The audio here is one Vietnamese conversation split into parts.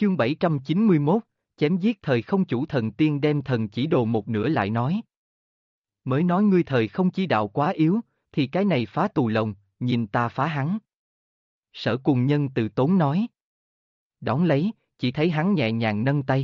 Chương 791, chém giết thời không chủ thần tiên đem thần chỉ đồ một nửa lại nói. Mới nói ngươi thời không chi đạo quá yếu, thì cái này phá tù lồng, nhìn ta phá hắn. Sở Cùng Nhân từ tốn nói. Đón lấy, chỉ thấy hắn nhẹ nhàng nâng tay.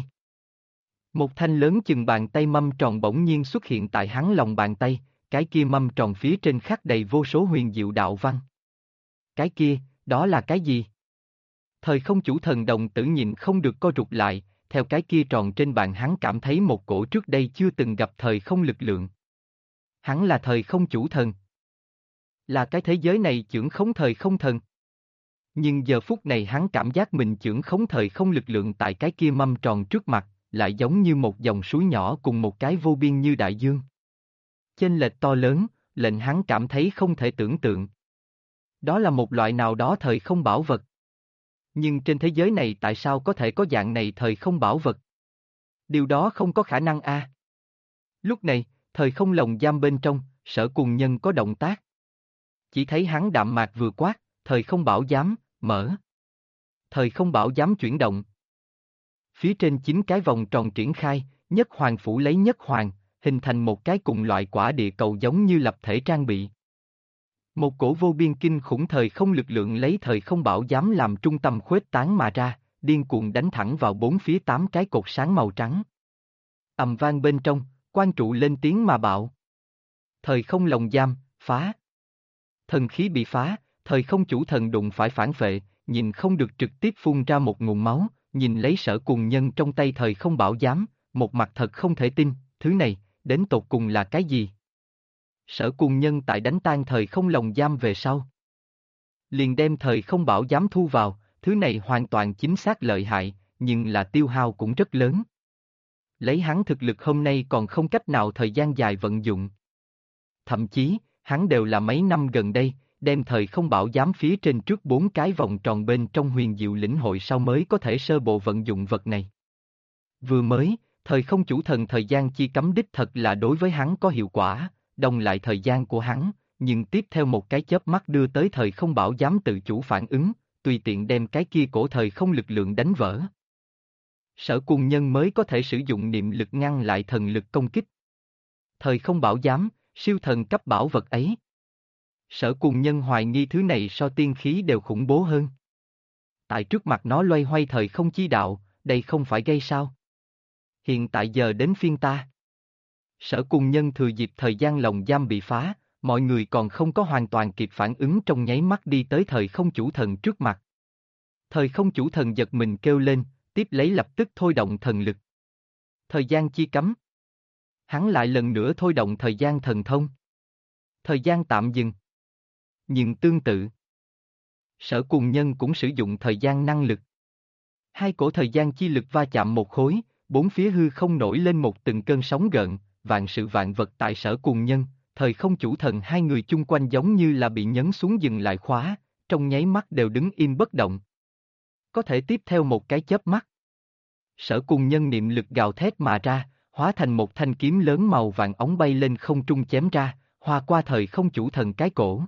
Một thanh lớn chừng bàn tay mâm tròn bỗng nhiên xuất hiện tại hắn lòng bàn tay, cái kia mâm tròn phía trên khắc đầy vô số huyền diệu đạo văn. Cái kia, đó là cái gì? Thời không chủ thần đồng tử nhịn không được co rụt lại, theo cái kia tròn trên bàn hắn cảm thấy một cổ trước đây chưa từng gặp thời không lực lượng. Hắn là thời không chủ thần. Là cái thế giới này chưởng khống thời không thần. Nhưng giờ phút này hắn cảm giác mình chưởng khống thời không lực lượng tại cái kia mâm tròn trước mặt, lại giống như một dòng suối nhỏ cùng một cái vô biên như đại dương. Chênh lệch to lớn, lệnh hắn cảm thấy không thể tưởng tượng. Đó là một loại nào đó thời không bảo vật. Nhưng trên thế giới này tại sao có thể có dạng này thời không bảo vật? Điều đó không có khả năng a. Lúc này, thời không lồng giam bên trong, Sở Cùng Nhân có động tác. Chỉ thấy hắn đạm mạc vừa quát, thời không bảo giám, mở. Thời không bảo giám chuyển động. Phía trên 9 cái vòng tròn triển khai, nhất hoàng phủ lấy nhất hoàng, hình thành một cái cùng loại quả địa cầu giống như lập thể trang bị. Một cổ vô biên kinh khủng thời không lực lượng lấy thời không bảo giám làm trung tâm khuếch tán mà ra, điên cuồng đánh thẳng vào bốn phía 8 cái cột sáng màu trắng. Ầm vang bên trong, quan trụ lên tiếng mà bạo. Thời không lồng giam, phá. Thần khí bị phá, thời không chủ thần đụng phải phản phệ, nhìn không được trực tiếp phun ra một nguồn máu, nhìn lấy Sở Cùng Nhân trong tay thời không bảo giám, một mặt thật không thể tin, thứ này, đến tột cùng là cái gì? Sở Cùng Nhân tại đánh tan thời không lồng giam về sau. Liền đem thời không bảo giám thu vào, thứ này hoàn toàn chính xác lợi hại, nhưng là tiêu hao cũng rất lớn. Lấy hắn thực lực hôm nay còn không cách nào thời gian dài vận dụng. Thậm chí, hắn đều là mấy năm gần đây, đem thời không bảo giám phía trên trước 4 cái vòng tròn bên trong huyền diệu lĩnh hội sau mới có thể sơ bộ vận dụng vật này. Vừa mới, thời không chủ thần thời gian chi cấm đích thật là đối với hắn có hiệu quả, đồng lại thời gian của hắn, nhưng tiếp theo một cái chớp mắt đưa tới thời không bảo giám tự chủ phản ứng, tùy tiện đem cái kia cổ thời không lực lượng đánh vỡ. Sở Cùng Nhân mới có thể sử dụng niệm lực ngăn lại thần lực công kích. Thời không bảo giám, siêu thần cấp bảo vật ấy. Sở Cùng Nhân hoài nghi thứ này so tiên khí đều khủng bố hơn. Tại trước mặt nó loay hoay thời không chi đạo, đây không phải gây sao? Hiện tại giờ đến phiên ta. Sở Cùng Nhân thừa dịp thời gian lồng giam bị phá, mọi người còn không có hoàn toàn kịp phản ứng trong nháy mắt đi tới thời không chủ thần trước mặt. Thời không chủ thần giật mình kêu lên, tiếp lấy lập tức thôi động thần lực. Thời gian chi cấm. Hắn lại lần nữa thôi động thời gian thần thông. Thời gian tạm dừng. Nhưng tương tự, Sở Cùng Nhân cũng sử dụng thời gian năng lực. Hai cổ thời gian chi lực va chạm một khối, bốn phía hư không nổi lên một từng cơn sóng gợn, vạn sự vạn vật tại Sở Cùng Nhân, thời không chủ thần hai người chung quanh giống như là bị nhấn xuống dừng lại khóa, trong nháy mắt đều đứng im bất động. Có thể tiếp theo một cái chớp mắt. Sở Cùng Nhân niệm lực gào thét mà ra, hóa thành một thanh kiếm lớn màu vàng óng bay lên không trung chém ra, hòa qua thời không chủ thần cái cổ.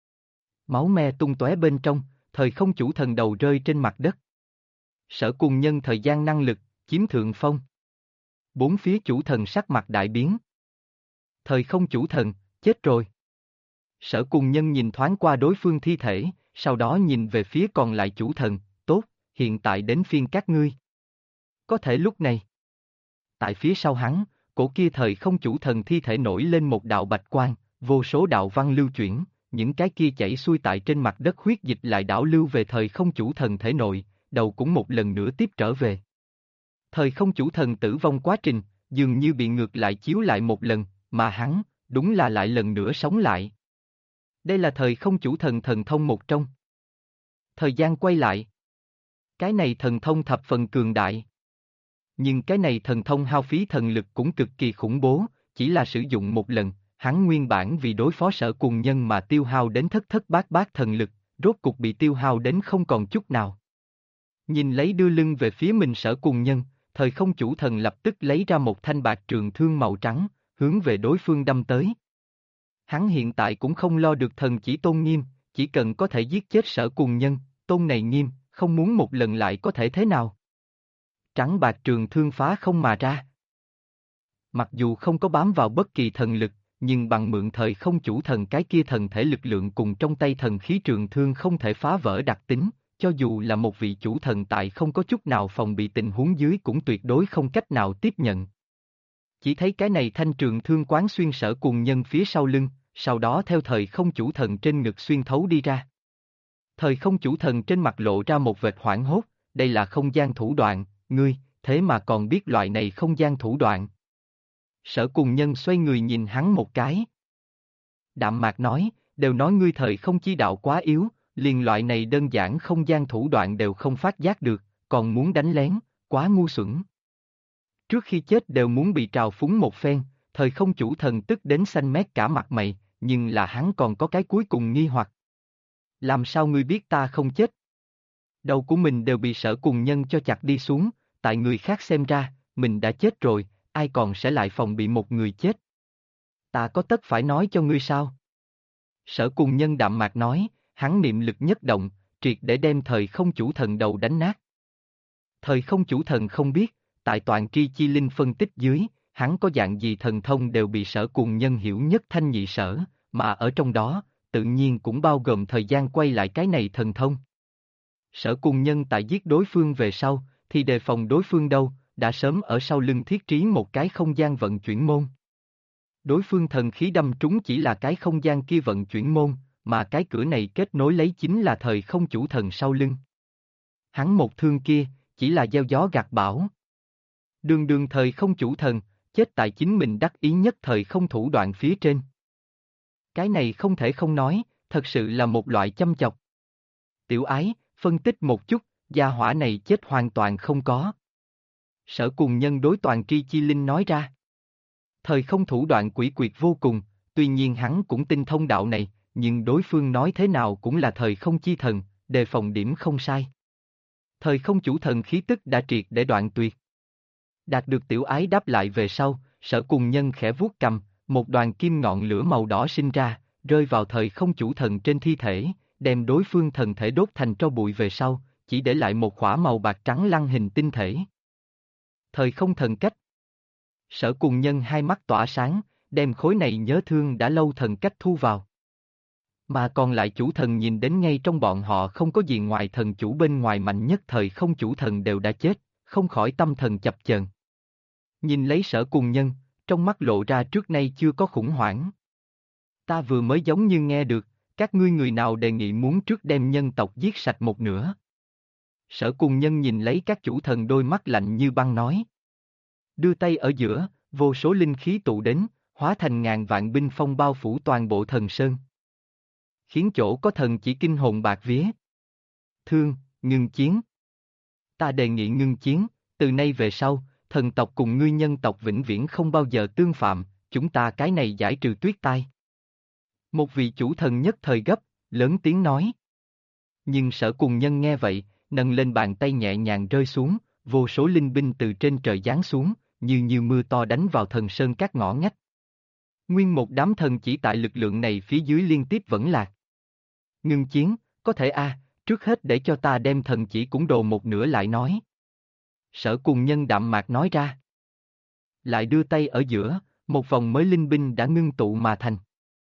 Máu me tung tóe bên trong, thời không chủ thần đầu rơi trên mặt đất. Sở Cùng Nhân thời gian năng lực, chiếm thượng phong. Bốn phía chủ thần sắc mặt đại biến. Thời không chủ thần, chết rồi. Sở Cùng Nhân nhìn thoáng qua đối phương thi thể, sau đó nhìn về phía còn lại chủ thần, tốt, hiện tại đến phiên các ngươi. Có thể lúc này. Tại phía sau hắn, cổ kia thời không chủ thần thi thể nổi lên một đạo bạch quang, vô số đạo văn lưu chuyển, những cái kia chảy xuôi tại trên mặt đất huyết dịch lại đảo lưu về thời không chủ thần thể nội, đầu cũng một lần nữa tiếp trở về. Thời không chủ thần tử vong quá trình, dường như bị ngược lại chiếu lại một lần, mà hắn, đúng là lại lần nữa sống lại. Đây là thời không chủ thần thần thông một trong. Thời gian quay lại. Cái này thần thông thập phần cường đại. Nhưng cái này thần thông hao phí thần lực cũng cực kỳ khủng bố, chỉ là sử dụng một lần, hắn nguyên bản vì đối phó Sở Cùng Nhân mà tiêu hao đến thất thất bát bát thần lực, rốt cục bị tiêu hao đến không còn chút nào. Nhìn lấy đưa lưng về phía mình Sở Cùng Nhân, thời không chủ thần lập tức lấy ra một thanh bạc trường thương màu trắng, hướng về đối phương đâm tới. Hắn hiện tại cũng không lo được thần chỉ tôn nghiêm, chỉ cần có thể giết chết Sở Cùng Nhân, tôn này nghiêm, không muốn một lần lại có thể thế nào. trắng bạc trường thương phá không mà ra. Mặc dù không có bám vào bất kỳ thần lực, nhưng bằng mượn thời không chủ thần cái kia thần thể lực lượng cùng trong tay thần khí trường thương không thể phá vỡ đặc tính, cho dù là một vị chủ thần tại không có chút nào phòng bị tình huống dưới cũng tuyệt đối không cách nào tiếp nhận. Chỉ thấy cái này thanh trường thương quán xuyên Sở Cùng Nhân phía sau lưng, sau đó theo thời không chủ thần trên ngực xuyên thấu đi ra. Thời không chủ thần trên mặt lộ ra một vệt hoảng hốt, đây là không gian thủ đoạn, ngươi, thế mà còn biết loại này không gian thủ đoạn. Sở Cùng Nhân xoay người nhìn hắn một cái. Đạm mạc nói, đều nói ngươi thời không chi đạo quá yếu, liền loại này đơn giản không gian thủ đoạn đều không phát giác được, còn muốn đánh lén, quá ngu xuẩn. Trước khi chết đều muốn bị trào phúng một phen, thời không chủ thần tức đến xanh mét cả mặt mày, nhưng là hắn còn có cái cuối cùng nghi hoặc. Làm sao ngươi biết ta không chết? Đầu của mình đều bị Sở Cùng Nhân cho chặt đi xuống, tại người khác xem ra, mình đã chết rồi, ai còn sẽ lại phòng bị một người chết? Ta có tất phải nói cho ngươi sao? Sở Cùng Nhân đạm mạc nói, hắn niệm lực nhất động, triệt để đem thời không chủ thần đầu đánh nát. Thời không chủ thần không biết, tại toàn tri chi linh phân tích dưới, hắn có dạng gì thần thông đều bị Sở Cùng Nhân hiểu nhất thanh nhị sở, mà ở trong đó, tự nhiên cũng bao gồm thời gian quay lại cái này thần thông. Sở Cùng Nhân tại giết đối phương về sau, thì đề phòng đối phương đâu, đã sớm ở sau lưng thiết trí một cái không gian vận chuyển môn. Đối phương thần khí đâm trúng chỉ là cái không gian kia vận chuyển môn, mà cái cửa này kết nối lấy chính là thời không chủ thần sau lưng. Hắn một thương kia, chỉ là gieo gió gặt bão. Đường đường thời không chủ thần, chết tại chính mình đắc ý nhất thời không thủ đoạn phía trên. Cái này không thể không nói, thật sự là một loại châm chọc. Tiểu ái, phân tích một chút, gia hỏa này chết hoàn toàn không có. Sở Cùng Nhân đối toàn tri chi linh nói ra. Thời không thủ đoạn quỷ quyệt vô cùng, tuy nhiên hắn cũng tinh thông đạo này, nhưng đối phương nói thế nào cũng là thời không chi thần, đề phòng điểm không sai. Thời không chủ thần khí tức đã triệt để đoạn tuyệt. Đạt được tiểu ái đáp lại về sau, Sở Cùng Nhân khẽ vuốt cầm, một đoàn kim ngọn lửa màu đỏ sinh ra, rơi vào thời không chủ thần trên thi thể, đem đối phương thần thể đốt thành tro bụi về sau, chỉ để lại một khỏa màu bạc trắng lăng hình tinh thể. Thời không thần cách. Sở Cùng Nhân hai mắt tỏa sáng, đem khối này nhớ thương đã lâu thần cách thu vào. Mà còn lại chủ thần nhìn đến ngay trong bọn họ không có gì ngoài thần chủ bên ngoài mạnh nhất thời không chủ thần đều đã chết, không khỏi tâm thần chập chờn. Nhìn lấy Sở Cùng Nhân, trong mắt lộ ra trước nay chưa có khủng hoảng. Ta vừa mới giống như nghe được, các ngươi người nào đề nghị muốn trước đem nhân tộc giết sạch một nửa. Sở Cùng Nhân nhìn lấy các chủ thần đôi mắt lạnh như băng nói. Đưa tay ở giữa, vô số linh khí tụ đến, hóa thành ngàn vạn binh phong bao phủ toàn bộ thần sơn. Khiến chỗ có thần chỉ kinh hồn bạc vía. Thương, ngưng chiến. Ta đề nghị ngưng chiến, từ nay về sau, thần tộc cùng ngươi nhân tộc vĩnh viễn không bao giờ tương phạm, chúng ta cái này giải trừ tuyết tai. Một vị chủ thần nhất thời gấp, lớn tiếng nói. Nhưng Sở Cùng Nhân nghe vậy, nâng lên bàn tay nhẹ nhàng rơi xuống, vô số linh binh từ trên trời giáng xuống, như mưa to đánh vào thần sơn các ngõ ngách. Nguyên một đám thần chỉ tại lực lượng này phía dưới liên tiếp vẫn lạc. Ngưng chiến, có thể trước hết để cho ta đem thần chỉ cũng đồ một nửa lại nói. Sở Cùng Nhân đạm mạc nói ra. Lại đưa tay ở giữa, một vòng mới linh binh đã ngưng tụ mà thành.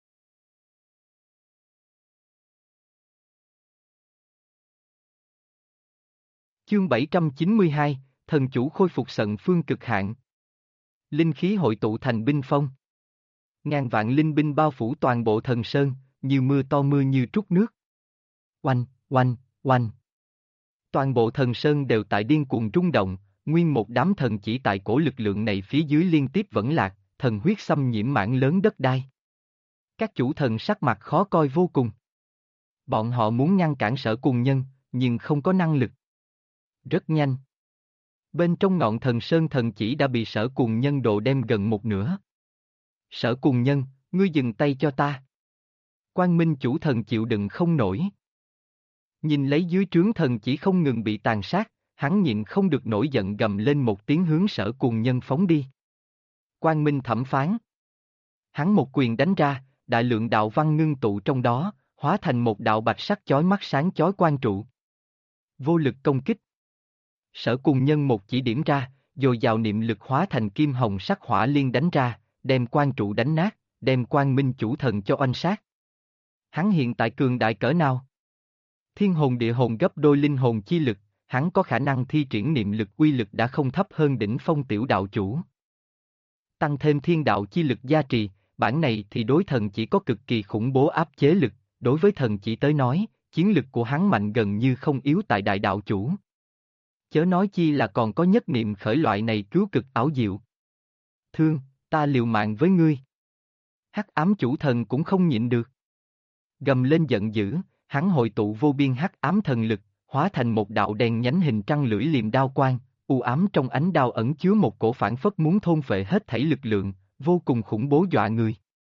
Chương 792, thần chủ khôi phục sận phương cực hạn. Linh khí hội tụ thành binh phong. Ngàn vạn linh binh bao phủ toàn bộ thần sơn, như mưa to mưa như trút nước. Oanh, oanh, oanh. Toàn bộ thần sơn đều tại điên cuồng rung động, nguyên một đám thần chỉ tại cổ lực lượng này phía dưới liên tiếp vẫn lạc, thần huyết xâm nhiễm mảng lớn đất đai. Các chủ thần sắc mặt khó coi vô cùng. Bọn họ muốn ngăn cản Sở Cùng Nhân, nhưng không có năng lực. Rất nhanh. Bên trong ngọn thần sơn thần chỉ đã bị Sở Cùng Nhân độ đem gần một nửa. Sở Cùng Nhân, ngươi dừng tay cho ta. Quang Minh chủ thần chịu đựng không nổi. Nhìn lấy dưới trướng thần chỉ không ngừng bị tàn sát, hắn nhịn không được nổi giận gầm lên một tiếng hướng Sở Cùng Nhân phóng đi. Quang Minh thẩm phán. Hắn một quyền đánh ra, đại lượng đạo văn ngưng tụ trong đó, hóa thành một đạo bạch sắc chói mắt sáng chói quang trụ. Vô lực công kích. Sở Cùng Nhân một chỉ điểm ra, dồi dào niệm lực hóa thành kim hồng sắc hỏa liên đánh ra, đem quan trụ đánh nát, đem Quang Minh chủ thần cho oanh sát. Hắn hiện tại cường đại cỡ nào? Thiên hồn địa hồn gấp đôi linh hồn chi lực, hắn có khả năng thi triển niệm lực uy lực đã không thấp hơn đỉnh phong tiểu đạo chủ. Tăng thêm thiên đạo chi lực gia trì, bản này thì đối thần chỉ có cực kỳ khủng bố áp chế lực, đối với thần chỉ tới nói, chiến lực của hắn mạnh gần như không yếu tại đại đạo chủ. Chớ nói chi là còn có nhất niệm khởi loại này cứu cực ảo diệu. Thương, ta liều mạng với ngươi. Hắc ám chủ thần cũng không nhịn được. Gầm lên giận dữ, hắn hội tụ vô biên hắc ám thần lực, hóa thành một đạo đèn nhánh hình trăng lưỡi liềm đao quang, u ám trong ánh đao ẩn chứa một cổ phản phất muốn thôn phệ hết thảy lực lượng, vô cùng khủng bố dọa người.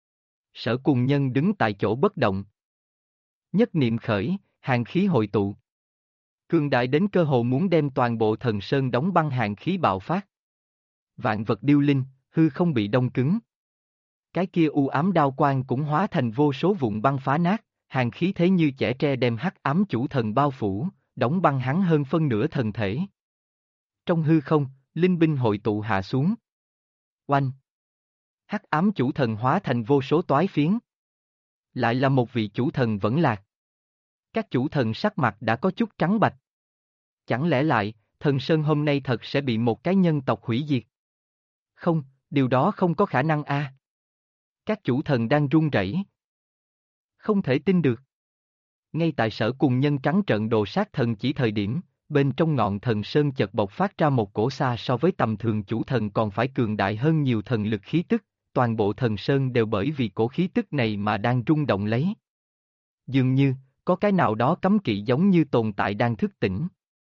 Sở Cùng Nhân đứng tại chỗ bất động. Nhất niệm khởi, hàn khí hội tụ. Cường đại đến cơ hồ muốn đem toàn bộ thần sơn đóng băng hàn khí bạo phát. Vạn vật điêu linh, hư không bị đông cứng. Cái kia u ám đao quang cũng hóa thành vô số vụn băng phá nát, hàn khí thế như chẻ tre đem hắc ám chủ thần bao phủ, đóng băng hắn hơn phân nửa thần thể. Trong hư không, linh binh hội tụ hạ xuống. Oanh! Hắc ám chủ thần hóa thành vô số toái phiến. Lại là một vị chủ thần vẫn lạc. Các chủ thần sắc mặt đã có chút trắng bạch. Chẳng lẽ lại, thần sơn hôm nay thật sẽ bị một cái nhân tộc hủy diệt? Không, điều đó không có khả năng a. Các chủ thần đang run rẩy. Không thể tin được. Ngay tại Sở Cùng Nhân trắng trợn đồ sát thần chỉ thời điểm, bên trong ngọn thần sơn chợt bộc phát ra một cổ xa so với tầm thường chủ thần còn phải cường đại hơn nhiều thần lực khí tức, toàn bộ thần sơn đều bởi vì cổ khí tức này mà đang rung động lấy. Dường như, có cái nào đó cấm kỵ giống như tồn tại đang thức tỉnh.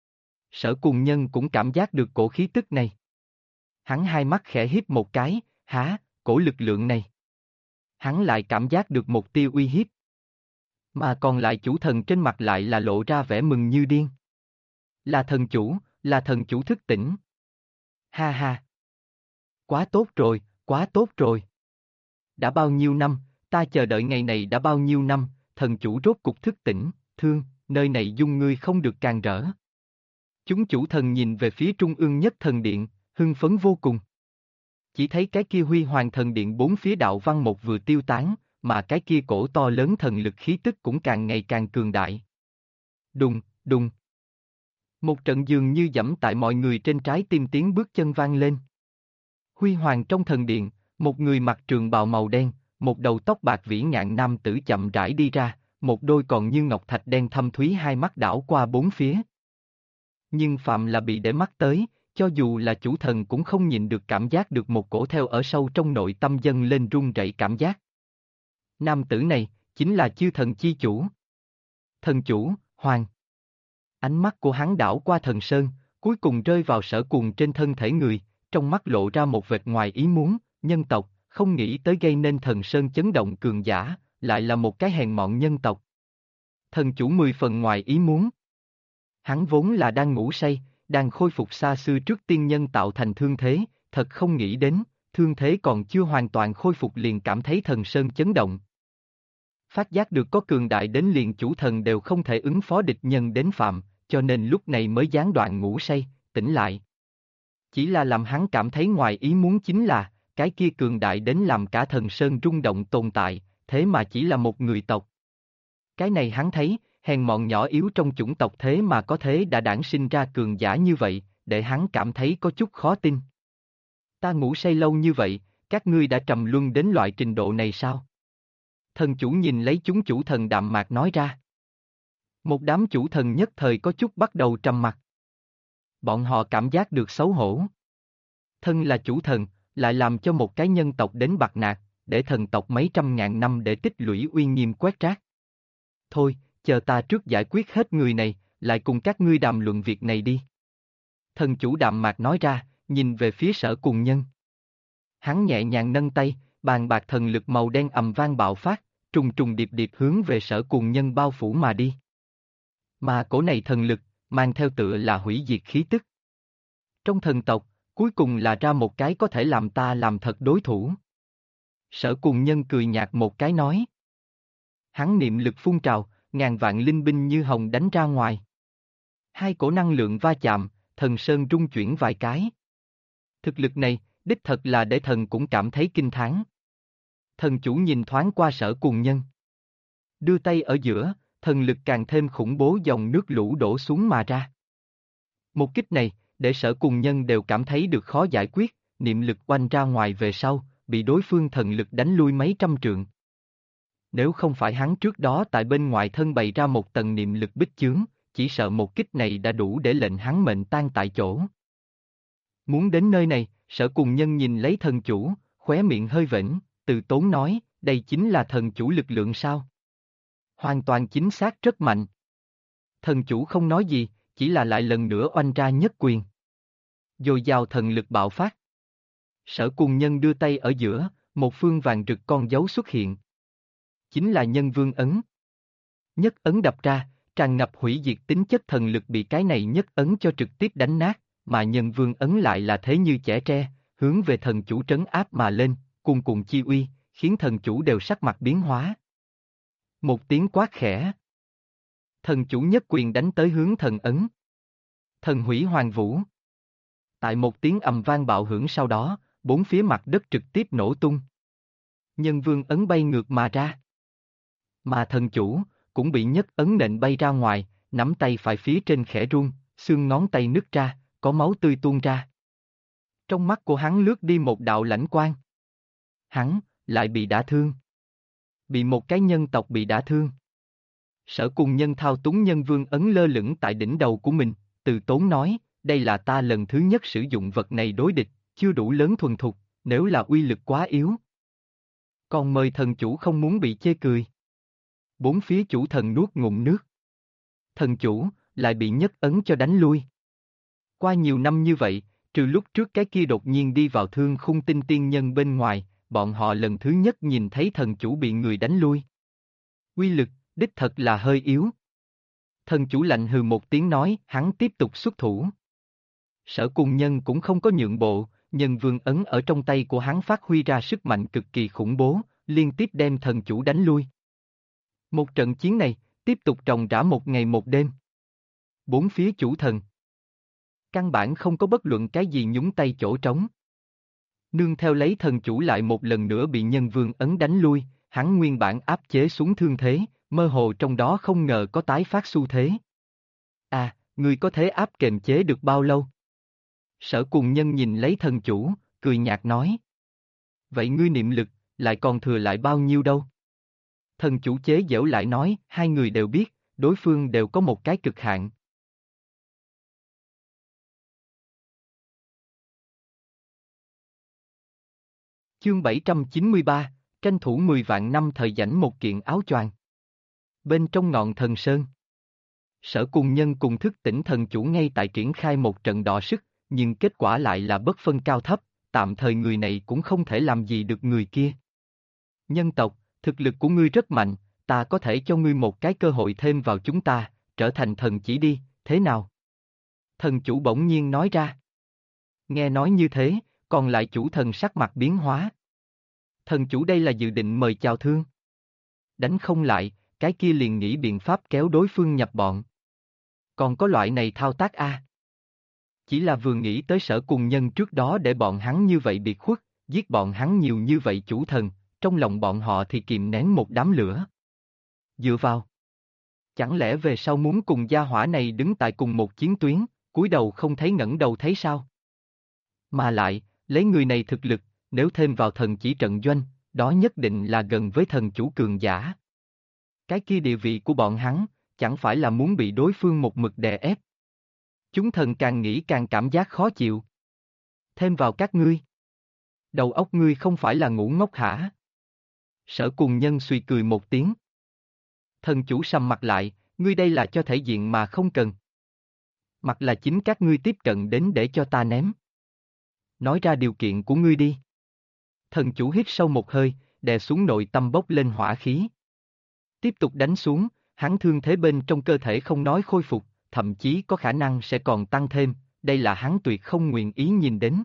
Sở Cùng Nhân cũng cảm giác được cổ khí tức này. Hắn hai mắt khẽ híp một cái, há, cổ lực lượng này. Hắn lại cảm giác được một tia uy hiếp. Mà còn lại chủ thần trên mặt lại là lộ ra vẻ mừng như điên. Là thần chủ thức tỉnh. Ha ha. Quá tốt rồi, quá tốt rồi. Đã bao nhiêu năm, ta chờ đợi ngày này đã bao nhiêu năm, thần chủ rốt cục thức tỉnh, thương, nơi này dung ngươi không được càng rỡ. Chúng chủ thần nhìn về phía trung ương nhất thần điện, hưng phấn vô cùng. Chỉ thấy cái kia huy hoàng thần điện bốn phía đạo văn một vừa tiêu tán, mà cái kia cổ to lớn thần lực khí tức cũng càng ngày càng cường đại. Đùng, đùng. Một trận dường như giẫm tại mọi người trên trái tim tiếng bước chân vang lên. Huy hoàng trong thần điện, một người mặc trường bào màu đen, một đầu tóc bạc vĩ ngạn nam tử chậm rãi đi ra, một đôi còn như ngọc thạch đen thâm thúy hai mắt đảo qua bốn phía. Nhưng phạm là bị để mắt tới, cho dù là chủ thần cũng không nhìn được cảm giác được một cổ theo ở sâu trong nội tâm dâng lên run rẩy cảm giác. Nam tử này, chính là chư thần chi chủ. Thần chủ, Hoàng. Ánh mắt của hắn đảo qua thần sơn, cuối cùng rơi vào Sở Cùng trên thân thể người, trong mắt lộ ra một vệt ngoài ý muốn, nhân tộc, không nghĩ tới gây nên thần sơn chấn động cường giả, lại là một cái hèn mọn nhân tộc. Thần chủ 10 phần ngoài ý muốn. Hắn vốn là đang ngủ say, đang khôi phục xa xưa trước tiên nhân tạo thành thương thế, thật không nghĩ đến, thương thế còn chưa hoàn toàn khôi phục liền cảm thấy thần sơn chấn động. Phát giác được có cường đại đến liền chủ thần đều không thể ứng phó địch nhân đến phạm, cho nên lúc này mới gián đoạn ngủ say, tỉnh lại. Chỉ là làm hắn cảm thấy ngoài ý muốn chính là, cái kia cường đại đến làm cả thần sơn rung động tồn tại, thế mà chỉ là một người tộc. Cái này hắn thấy, hèn mọn nhỏ yếu trong chủng tộc thế mà có thế đã đản sinh ra cường giả như vậy, để hắn cảm thấy có chút khó tin. Ta ngủ say lâu như vậy, các ngươi đã trầm luân đến loại trình độ này sao? Thần chủ nhìn lấy chúng chủ thần đạm mạc nói ra. Một đám chủ thần nhất thời có chút bắt đầu trầm mặc. Bọn họ cảm giác được xấu hổ. Thân là chủ thần, lại làm cho một cái nhân tộc đến bạt nạt, để thần tộc mấy trăm ngàn năm để tích lũy uy nghiêm quét rác. Thôi, chờ ta trước giải quyết hết người này, lại cùng các ngươi đàm luận việc này đi. Thần chủ đạm mạc nói ra, nhìn về phía Sở Cùng Nhân. Hắn nhẹ nhàng nâng tay, bàn bạc thần lực màu đen ầm vang bạo phát, trùng trùng điệp điệp hướng về Sở Cùng Nhân bao phủ mà đi. Mà cổ này thần lực, mang theo tựa là hủy diệt khí tức. Trong thần tộc, cuối cùng là ra một cái có thể làm ta làm thật đối thủ. Sở Cùng Nhân cười nhạt một cái nói. Hắn niệm lực phun trào, ngàn vạn linh binh như hồng đánh ra ngoài. Hai cổ năng lượng va chạm, thần sơn rung chuyển vài cái. Thực lực này, đích thật là để thần cũng cảm thấy kinh thán. Thần chủ nhìn thoáng qua Sở Cuồng Nhân. Đưa tay ở giữa, thần lực càng thêm khủng bố dòng nước lũ đổ xuống mà ra. Một kích này, để Sở Cuồng Nhân đều cảm thấy được khó giải quyết, niệm lực oanh ra ngoài về sau, bị đối phương thần lực đánh lui mấy trăm trượng. Nếu không phải hắn trước đó tại bên ngoài thân bày ra một tầng niệm lực bích chướng, chỉ sợ một kích này đã đủ để lệnh hắn mệnh tan tại chỗ. Muốn đến nơi này, Sở Cuồng Nhân nhìn lấy thần chủ, khóe miệng hơi vểnh, từ tốn nói, đây chính là thần chủ lực lượng sao? Hoàn toàn chính xác rất mạnh. Thần chủ không nói gì, chỉ là lại lần nữa oanh ra nhất quyền. Dồi dào thần lực bạo phát. Sở Cuồng Nhân đưa tay ở giữa, một phương vàng rực con dấu xuất hiện. Chính là Nhân Vương ấn. Nhất ấn đập ra, tràn ngập hủy diệt tính chất thần lực bị cái này nhất ấn cho trực tiếp đánh nát, mà Nhân Vương ấn lại là thế như chẻ tre, hướng về thần chủ trấn áp mà lên, cuồn cuộn chi uy, khiến thần chủ đều sắc mặt biến hóa. Một tiếng quát khẽ. Thần chủ nhất quyền đánh tới hướng thần ấn. Thần hủy hoàng vũ. Tại một tiếng ầm vang bạo hưởng sau đó, bốn phía mặt đất trực tiếp nổ tung. Nhân Vương ấn bay ngược mà ra. Mà thần chủ, cũng bị nhất ấn nện bay ra ngoài, nắm tay phải phía trên khẽ run, xương ngón tay nứt ra, có máu tươi tuôn ra. Trong mắt của hắn lướt đi một đạo lãnh quang. Hắn, lại bị đả thương. Bị một cái nhân tộc bị đả thương. Sở Cuồng Nhân thao túng Nhân Vương ấn lơ lửng tại đỉnh đầu của mình, từ tốn nói, đây là ta lần thứ nhất sử dụng vật này đối địch, chưa đủ lớn thuần thục, nếu là uy lực quá yếu. Còn mời thần chủ không muốn bị chê cười. Bốn phía chủ thần nuốt ngụm nước. Thần chủ, lại bị nhất ấn cho đánh lui. Qua nhiều năm như vậy, trừ lúc trước cái kia đột nhiên đi vào thương khung tinh tiên nhân bên ngoài, bọn họ lần thứ nhất nhìn thấy thần chủ bị người đánh lui. Uy lực, đích thật là hơi yếu. Thần chủ lạnh hừ một tiếng nói, hắn tiếp tục xuất thủ. Sở Cuồng Nhân cũng không có nhượng bộ, Nhân Vương ấn ở trong tay của hắn phát huy ra sức mạnh cực kỳ khủng bố, liên tiếp đem thần chủ đánh lui. Một trận chiến này, tiếp tục ròng rã một ngày một đêm. Bốn phía chủ thần. Căn bản không có bất luận cái gì nhúng tay chỗ trống. Nương theo lấy thần chủ lại một lần nữa bị Nhân Vương ấn đánh lui, hắn nguyên bản áp chế xuống thương thế, mơ hồ trong đó không ngờ có tái phát xu thế. À, ngươi có thể áp kềm chế được bao lâu? Sở Cuồng Nhân nhìn lấy thần chủ, cười nhạt nói. Vậy ngươi niệm lực, lại còn thừa lại bao nhiêu đâu? Thần chủ chế giễu lại nói, hai người đều biết, đối phương đều có một cái cực hạn. Chương 793, tranh thủ 10 vạn năm thời giảnh một kiện áo choàng. Bên trong ngọn thần sơn. Sở Cuồng Nhân cùng thức tỉnh thần chủ ngay tại triển khai một trận đọ sức, nhưng kết quả lại là bất phân cao thấp, tạm thời người này cũng không thể làm gì được người kia. Nhân tộc, thực lực của ngươi rất mạnh, ta có thể cho ngươi một cái cơ hội thêm vào chúng ta, trở thành thần chỉ đi, thế nào? Thần chủ bỗng nhiên nói ra. Nghe nói như thế, còn lại chủ thần sắc mặt biến hóa. Thần chủ đây là dự định mời chào thương. Đánh không lại, cái kia liền nghĩ biện pháp kéo đối phương nhập bọn. Còn có loại này thao tác a? Chỉ là vừa nghĩ tới Sở Cuồng Nhân trước đó để bọn hắn như vậy biệt khuất, giết bọn hắn nhiều như vậy chủ thần, trong lòng bọn họ thì kìm nén một đám lửa. Dựa vào. Chẳng lẽ về sau muốn cùng gia hỏa này đứng tại cùng một chiến tuyến, cúi đầu không thấy ngẩng đầu thấy sao? Mà lại, lấy người này thực lực, nếu thêm vào thần chỉ trận doanh, đó nhất định là gần với thần chủ cường giả. Cái kia địa vị của bọn hắn, chẳng phải là muốn bị đối phương một mực đè ép. Chúng thần càng nghĩ càng cảm giác khó chịu. Thêm vào các ngươi. Đầu óc ngươi không phải là ngủ ngốc hả? Sở Cuồng Nhân suy cười một tiếng. Thần chủ sầm mặt lại, ngươi đây là cho thể diện mà không cần. Mặt là chính các ngươi tiếp cận đến để cho ta ném. Nói ra điều kiện của ngươi đi. Thần chủ hít sâu một hơi, đè xuống nội tâm bốc lên hỏa khí. Tiếp tục đánh xuống, hắn thương thế bên trong cơ thể không nói khôi phục, thậm chí có khả năng sẽ còn tăng thêm, đây là hắn tuyệt không nguyện ý nhìn đến.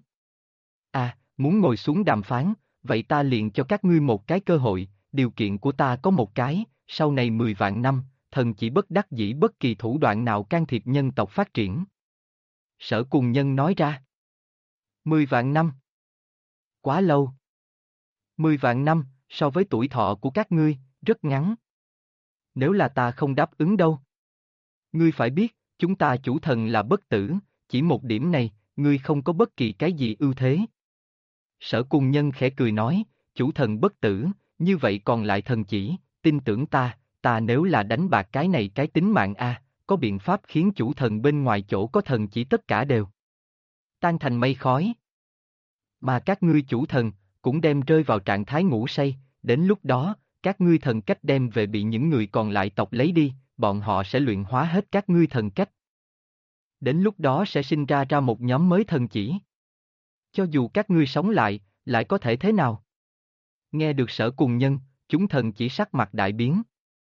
À, muốn ngồi xuống đàm phán, vậy ta liền cho các ngươi một cái cơ hội, điều kiện của ta có một cái, sau này 10 vạn năm, thần chỉ bất đắc dĩ bất kỳ thủ đoạn nào can thiệp nhân tộc phát triển. Sở Cùng Nhân nói ra. 10 vạn năm. Quá lâu. 10 vạn năm, so với tuổi thọ của các ngươi, rất ngắn. Nếu là ta không đáp ứng đâu. Ngươi phải biết, chúng ta chủ thần là bất tử, chỉ một điểm này, ngươi không có bất kỳ cái gì ưu thế. Sở Cùng Nhân khẽ cười nói, chủ thần bất tử, như vậy còn lại thần chỉ, tin tưởng ta nếu là đánh bạc cái này cái tính mạng có biện pháp khiến chủ thần bên ngoài chỗ có thần chỉ tất cả đều tan thành mây khói. Mà các ngươi chủ thần, cũng đem rơi vào trạng thái ngủ say, đến lúc đó, các ngươi thần cách đem về bị những người còn lại tộc lấy đi, bọn họ sẽ luyện hóa hết các ngươi thần cách. Đến lúc đó sẽ sinh ra một nhóm mới thần chỉ. Cho dù các ngươi sống lại có thể thế nào? Nghe được Sở Cùng Nhân, chúng thần chỉ sắc mặt đại biến.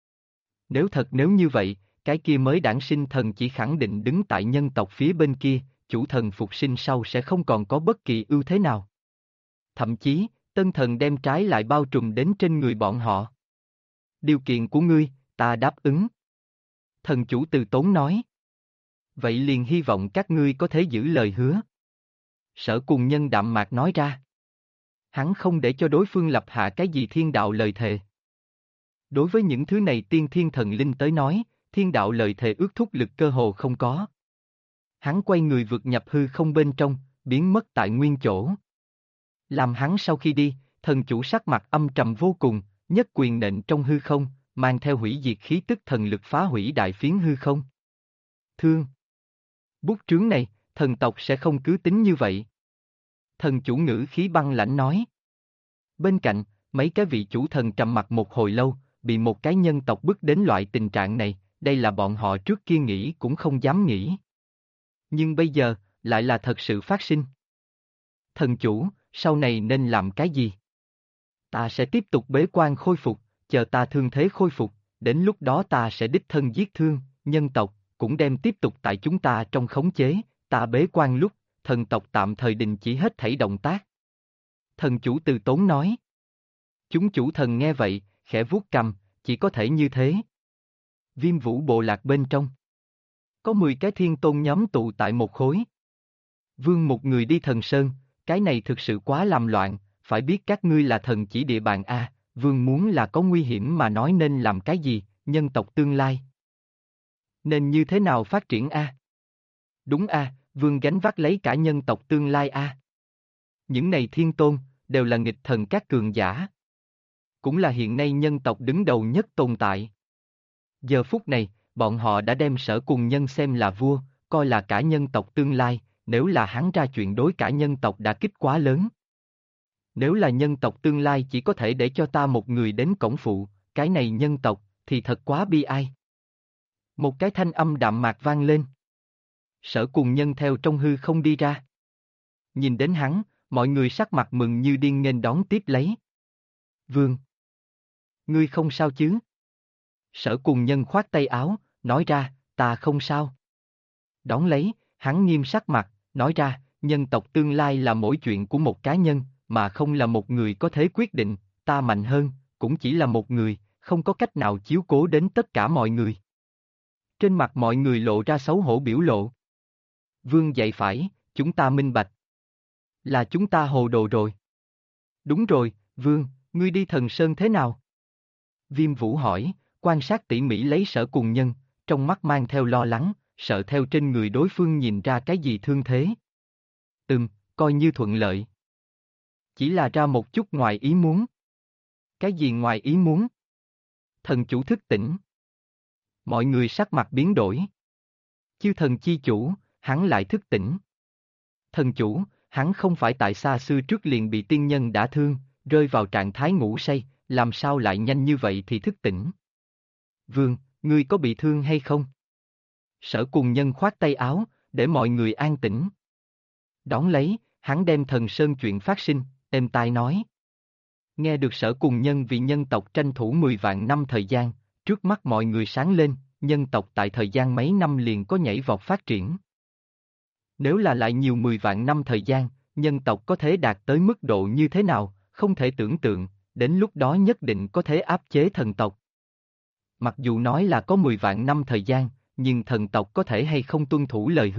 Nếu như vậy, cái kia mới đản sinh thần chỉ khẳng định đứng tại nhân tộc phía bên kia, chủ thần phục sinh sau sẽ không còn có bất kỳ ưu thế nào. Thậm chí, tân thần đem trái lại bao trùm đến trên người bọn họ. Điều kiện của ngươi, ta đáp ứng. Thần chủ từ tốn nói. Vậy liền hy vọng các ngươi có thể giữ lời hứa. Sở Cùng Nhân đạm mạc nói ra. Hắn không để cho đối phương lập hạ cái gì thiên đạo lời thề. Đối với những thứ này tiên thiên thần linh tới nói, thiên đạo lời thề ước thúc lực cơ hồ không có. Hắn quay người vượt nhập hư không bên trong, biến mất tại nguyên chỗ. Làm hắn sau khi đi, thần chủ sắc mặt âm trầm vô cùng, nhất quyền nện trong hư không, mang theo hủy diệt khí tức thần lực phá hủy đại phiến hư không. Thương. Bút trướng này, thần tộc sẽ không cứ tính như vậy. Thần chủ ngữ khí băng lãnh nói. Bên cạnh, mấy cái vị chủ thần trầm mặt một hồi lâu, bị một cái nhân tộc bức đến loại tình trạng này, đây là bọn họ trước kia nghĩ cũng không dám nghĩ. Nhưng bây giờ, lại là thật sự phát sinh. Thần chủ, sau này nên làm cái gì? Ta sẽ tiếp tục bế quan khôi phục, chờ ta thương thế khôi phục, đến lúc đó ta sẽ đích thân giết thương, nhân tộc, cũng đem tiếp tục tại chúng ta trong khống chế, ta bế quan lúc, thần tộc tạm thời đình chỉ hết thảy động tác. Thần chủ từ tốn nói. Chúng chủ thần nghe vậy, khẽ vuốt cằm, chỉ có thể như thế. Viêm Vũ bộ lạc bên trong. Có 10 cái thiên tôn nhóm tụ tại một khối. Vương một người đi thần sơn, cái này thực sự quá làm loạn, phải biết các ngươi là thần chỉ địa bàn Vương muốn là có nguy hiểm mà nói nên làm cái gì, nhân tộc tương lai. Nên như thế nào phát triển Đúng Vương gánh vác lấy cả nhân tộc tương lai Những này thiên tôn, đều là nghịch thần các cường giả. Cũng là hiện nay nhân tộc đứng đầu nhất tồn tại. Giờ phút này, bọn họ đã đem Sở Cùng Nhân xem là vua, coi là cả nhân tộc tương lai, nếu là hắn ra chuyện đối cả nhân tộc đã kích quá lớn. Nếu là nhân tộc tương lai chỉ có thể để cho ta một người đến cổng phụ, cái này nhân tộc, thì thật quá bi ai. Một cái thanh âm đạm mạc vang lên. Sở Cùng Nhân theo trong hư không đi ra. Nhìn đến hắn, mọi người sắc mặt mừng như điên nghênh đón tiếp lấy. Vương! Ngươi không sao chứ? Sở Cùng Nhân khoát tay áo, nói ra, ta không sao. Đón lấy, hắn nghiêm sắc mặt, nói ra, nhân tộc tương lai là mỗi chuyện của một cá nhân, mà không là một người có thể quyết định, ta mạnh hơn, cũng chỉ là một người, không có cách nào chiếu cố đến tất cả mọi người. Trên mặt mọi người lộ ra xấu hổ biểu lộ. Vương dạy phải, chúng ta minh bạch. Là chúng ta hồ đồ rồi. Đúng rồi, Vương, ngươi đi thần sơn thế nào? Viêm Vũ hỏi, quan sát tỉ mỉ lấy Sở Cùng Nhân, trong mắt mang theo lo lắng, sợ theo trên người đối phương nhìn ra cái gì thương thế. Coi như thuận lợi. Chỉ là ra một chút ngoài ý muốn. Cái gì ngoài ý muốn? Thần chủ thức tỉnh. Mọi người sắc mặt biến đổi. Chư thần chi chủ, hắn lại thức tỉnh. Thần chủ, hắn không phải tại xa xưa trước liền bị tiên nhân đả thương, rơi vào trạng thái ngủ say, làm sao lại nhanh như vậy thì thức tỉnh? Vương, ngươi có bị thương hay không? Sở Cùng Nhân khoát tay áo, để mọi người an tĩnh. Đón lấy, hắn đem thần sơn chuyện phát sinh, êm tai nói. Nghe được Sở Cùng Nhân vì nhân tộc tranh thủ 10 vạn năm thời gian, trước mắt mọi người sáng lên, nhân tộc tại thời gian mấy năm liền có nhảy vọt phát triển. Nếu là lại nhiều 10 vạn năm thời gian, nhân tộc có thể đạt tới mức độ như thế nào, không thể tưởng tượng, đến lúc đó nhất định có thể áp chế thần tộc. Mặc dù nói là có 10 vạn năm thời gian, nhưng thần tộc có thể hay không tuân thủ lời hứa,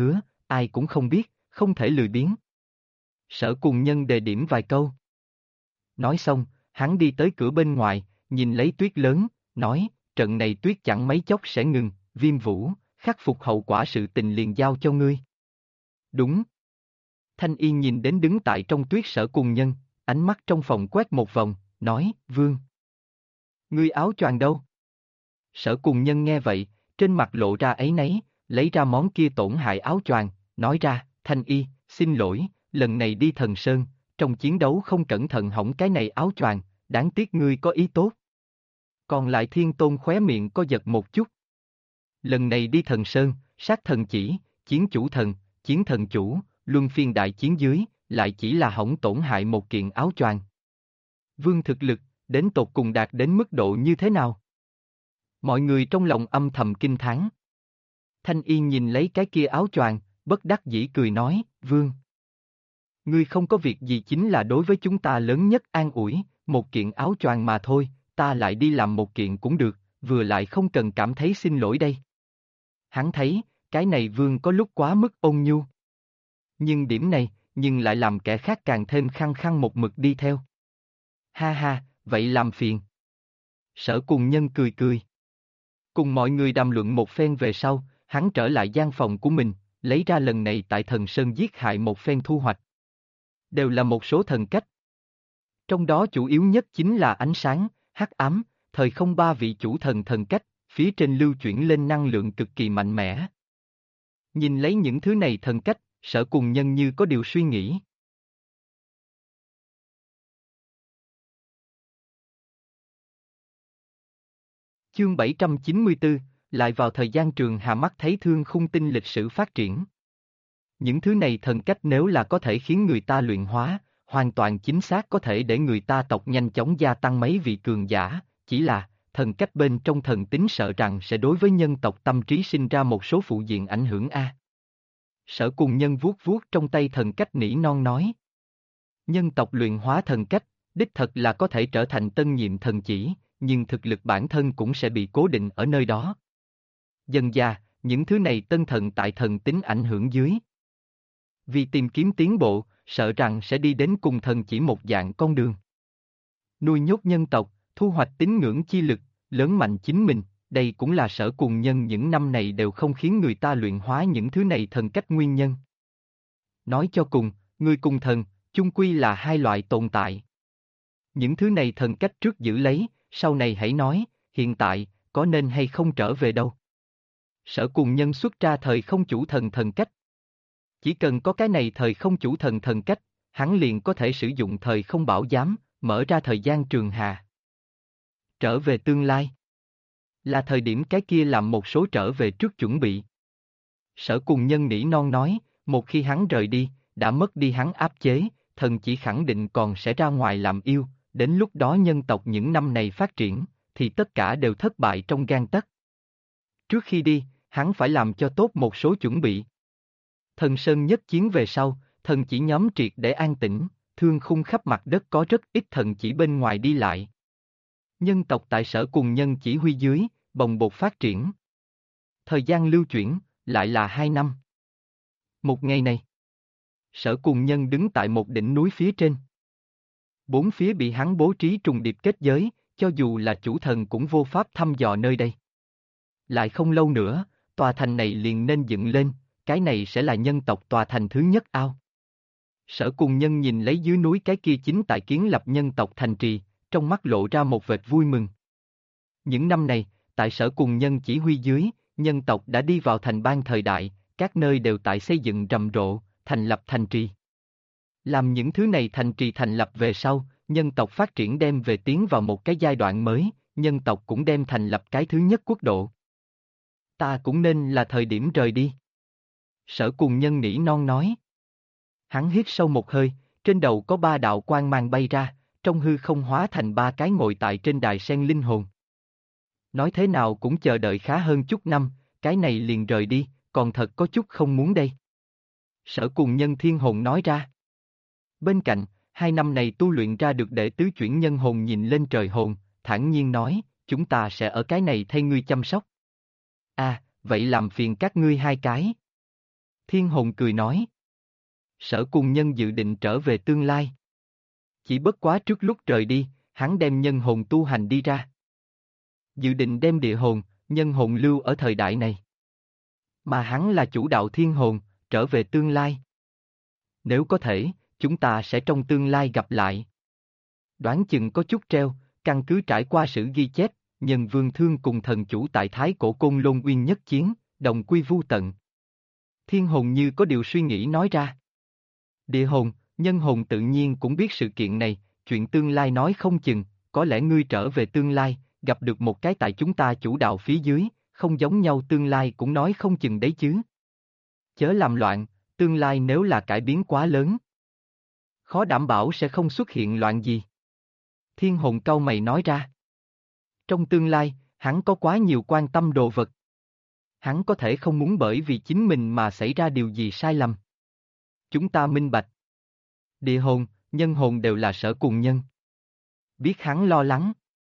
ai cũng không biết, không thể lười biếng. Sở Cùng Nhân đề điểm vài câu. Nói xong, hắn đi tới cửa bên ngoài, nhìn lấy tuyết lớn, nói, trận này tuyết chẳng mấy chốc sẽ ngừng, Viêm Vũ, khắc phục hậu quả sự tình liền giao cho ngươi. Đúng. Thanh Yên nhìn đến đứng tại trong tuyết Sở Cùng Nhân, ánh mắt trong phòng quét một vòng, nói, Vương. Ngươi áo choàng đâu? Sở Cùng Nhân nghe vậy, trên mặt lộ ra áy náy, lấy ra món kia tổn hại áo choàng, nói ra, Thanh Y, xin lỗi, lần này đi Thần Sơn, trong chiến đấu không cẩn thận hỏng cái này áo choàng, đáng tiếc ngươi có ý tốt. Còn lại Thiên Tôn khóe miệng có giật một chút. Lần này đi Thần Sơn, sát thần chỉ, chiến chủ thần, chiến thần chủ, luân phiên đại chiến dưới, lại chỉ là hỏng tổn hại một kiện áo choàng. Vương thực lực, đến tột cùng đạt đến mức độ như thế nào? Mọi người trong lòng âm thầm kinh thán. Thanh Yên nhìn lấy cái kia áo choàng, bất đắc dĩ cười nói, Vương. Ngươi không có việc gì chính là đối với chúng ta lớn nhất an ủi, một kiện áo choàng mà thôi, ta lại đi làm một kiện cũng được, vừa lại không cần cảm thấy xin lỗi đây. Hắn thấy, cái này Vương có lúc quá mức ôn nhu. Nhưng điểm này, nhưng lại làm kẻ khác càng thêm khăng khăng một mực đi theo. Ha ha, vậy làm phiền. Sở Cùng Nhân cười cười. Cùng mọi người đàm luận một phen về sau, hắn trở lại gian phòng của mình, lấy ra lần này tại Thần Sơn giết hại một phen thu hoạch. Đều là một số thần cách. Trong đó chủ yếu nhất chính là ánh sáng, hắc ám, thời không ba vị chủ thần thần cách, phía trên lưu chuyển lên năng lượng cực kỳ mạnh mẽ. Nhìn lấy những thứ này thần cách, Sở Cùng Nhân như có điều suy nghĩ. Chương 794, lại vào thời gian Trường Hà mắt thấy thương khung tinh lịch sử phát triển. Những thứ này thần cách nếu là có thể khiến người ta luyện hóa, hoàn toàn chính xác có thể để người ta tộc nhanh chóng gia tăng mấy vị cường giả, chỉ là, thần cách bên trong thần tính sợ rằng sẽ đối với nhân tộc tâm trí sinh ra một số phụ diện ảnh hưởng a. Sở Cùng Nhân vuốt vuốt trong tay thần cách nỉ non nói. Nhân tộc luyện hóa thần cách, đích thật là có thể trở thành tân nhiệm thần chỉ, nhưng thực lực bản thân cũng sẽ bị cố định ở nơi đó. Dần già, những thứ này tân thần tại thần tính ảnh hưởng dưới. Vì tìm kiếm tiến bộ, sợ rằng sẽ đi đến cùng thần chỉ một dạng con đường. Nuôi nhốt nhân tộc, thu hoạch tín ngưỡng chi lực, lớn mạnh chính mình, đây cũng là Sở Cùng Nhân những năm này đều không khiến người ta luyện hóa những thứ này thần cách nguyên nhân. Nói cho cùng, người cùng thần, chung quy là hai loại tồn tại. Những thứ này thần cách trước giữ lấy, sau này hãy nói, hiện tại, có nên hay không trở về đâu. Sở Cùng Nhân xuất ra thời không chủ thần thần cách. Chỉ cần có cái này thời không chủ thần thần cách, hắn liền có thể sử dụng thời không bảo giám, mở ra thời gian Trường Hà. Trở về tương lai. Là thời điểm cái kia làm một số trở về trước chuẩn bị. Sở Cùng Nhân nỉ non nói, một khi hắn rời đi, đã mất đi hắn áp chế, thần chỉ khẳng định còn sẽ ra ngoài làm yêu, đến lúc đó nhân tộc những năm này phát triển, thì tất cả đều thất bại trong gang tấc. Trước khi đi, hắn phải làm cho tốt một số chuẩn bị. Thần Sơn nhất chiến về sau, thần chỉ nhóm triệt để an tĩnh, thương khung khắp mặt đất có rất ít thần chỉ bên ngoài đi lại. Nhân tộc tại Sở Cùng Nhân chỉ huy dưới, bồng bột phát triển. Thời gian lưu chuyển, lại là 2 năm. Một ngày này, Sở Cùng Nhân đứng tại một đỉnh núi phía trên. Bốn phía bị hắn bố trí trùng điệp kết giới, cho dù là chủ thần cũng vô pháp thăm dò nơi đây. Lại không lâu nữa, tòa thành này liền nên dựng lên, cái này sẽ là nhân tộc tòa thành thứ nhất ao. Sở Cùng Nhân nhìn lấy dưới núi cái kia chính tại kiến lập nhân tộc thành trì, trong mắt lộ ra một vệt vui mừng. Những năm này, tại Sở Cùng Nhân chỉ huy dưới, nhân tộc đã đi vào thành Ban thời đại, các nơi đều tại xây dựng rầm rộ, thành lập thành trì. Làm những thứ này thành trì thành lập về sau, nhân tộc phát triển đem về tiến vào một cái giai đoạn mới, nhân tộc cũng đem thành lập cái thứ nhất quốc độ. Ta cũng nên là thời điểm rời đi. Sở Cùng Nhân nỉ non nói. Hắn hít sâu một hơi, trên đầu có 3 đạo quang mang bay ra, trong hư không hóa thành 3 cái ngồi tại trên đài sen linh hồn. Nói thế nào cũng chờ đợi khá hơn chút năm, cái này liền rời đi, còn thật có chút không muốn đây. Sở Cùng Nhân thiên hồn nói ra. Bên cạnh, 2 năm này tu luyện ra được đệ tứ chuyển nhân hồn nhìn lên trời hồn, thản nhiên nói, chúng ta sẽ ở cái này thay ngươi chăm sóc. À, vậy làm phiền các ngươi 2 cái. Thiên hồn cười nói. Sở cùng nhân dự định trở về tương lai. Chỉ bất quá trước lúc rời đi, hắn đem nhân hồn tu hành đi ra. Dự định đem địa hồn, nhân hồn lưu ở thời đại này. Mà hắn là chủ đạo thiên hồn, trở về tương lai. Nếu có thể, chúng ta sẽ trong tương lai gặp lại. Đoán chừng có chút treo, căn cứ trải qua sử ghi chép, Nhân Vương Thương cùng thần chủ tại Thái Cổ Côn Lôn Uyên nhất chiến, đồng quy vu tận. Thiên hồn như có điều suy nghĩ nói ra. Địa hồn, nhân hồn tự nhiên cũng biết sự kiện này, chuyện tương lai nói không chừng, có lẽ ngươi trở về tương lai, gặp được một cái tại chúng ta chủ đạo phía dưới, không giống nhau tương lai cũng nói không chừng đấy chứ. Chớ làm loạn, tương lai nếu là cải biến quá lớn, khó đảm bảo sẽ không xuất hiện loạn gì. Thiên hồn cau mày nói ra. Trong tương lai, hắn có quá nhiều quan tâm đồ vật. Hắn có thể không muốn bởi vì chính mình mà xảy ra điều gì sai lầm. Chúng ta minh bạch. Địa hồn, nhân hồn đều là Sở cùng nhân. Biết hắn lo lắng.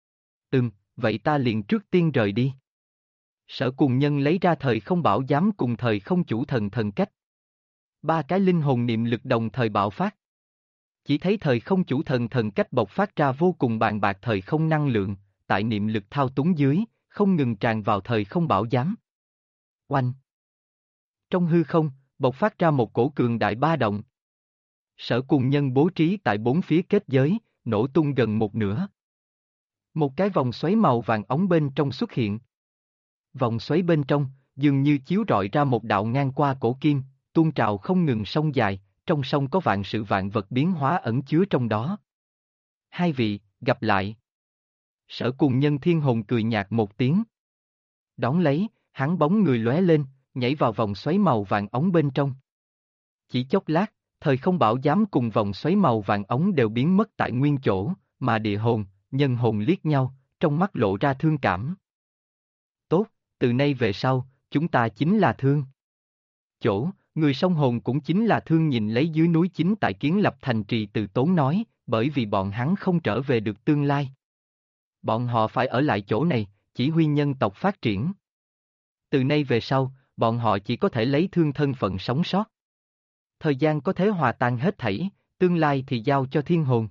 Vậy ta liền trước tiên rời đi. Sở cùng nhân lấy ra thời không bảo giám cùng thời không chủ thần thần cách. Ba cái linh hồn niệm lực đồng thời bạo phát. Chỉ thấy thời không chủ thần thần cách bộc phát ra vô cùng bàn bạc thời không năng lượng, tại niệm lực thao túng dưới, không ngừng tràn vào thời không bảo giám. Oanh! Trong hư không, bộc phát ra một cổ cường đại ba động. Sở cùng nhân bố trí tại bốn phía kết giới, nổ tung gần một nửa. Một cái vòng xoáy màu vàng óng bên trong xuất hiện. Vòng xoáy bên trong, dường như chiếu rọi ra một đạo ngang qua cổ kim, tuôn trào không ngừng sông dài, trong sông có vạn sự vạn vật biến hóa ẩn chứa trong đó. Hai vị, gặp lại. Sở cùng nhân thiên hồn cười nhạt một tiếng. Đón lấy, hắn bóng người lóe lên, nhảy vào vòng xoáy màu vàng óng bên trong. Chỉ chốc lát, thời không bảo giám cùng vòng xoáy màu vàng óng đều biến mất tại nguyên chỗ, mà địa hồn, nhân hồn liếc nhau, trong mắt lộ ra thương cảm. Tốt, từ nay về sau, chúng ta chính là thương. Chỗ, người song hồn cũng chính là thương nhìn lấy dưới núi chính tại kiến lập thành trì từ tốn nói, bởi vì bọn hắn không trở về được tương lai. Bọn họ phải ở lại chỗ này, chỉ huy nhân tộc phát triển. Từ nay về sau, bọn họ chỉ có thể lấy thương thân phận sống sót. Thời gian có thể hòa tan hết thảy, tương lai thì giao cho thiên hồn.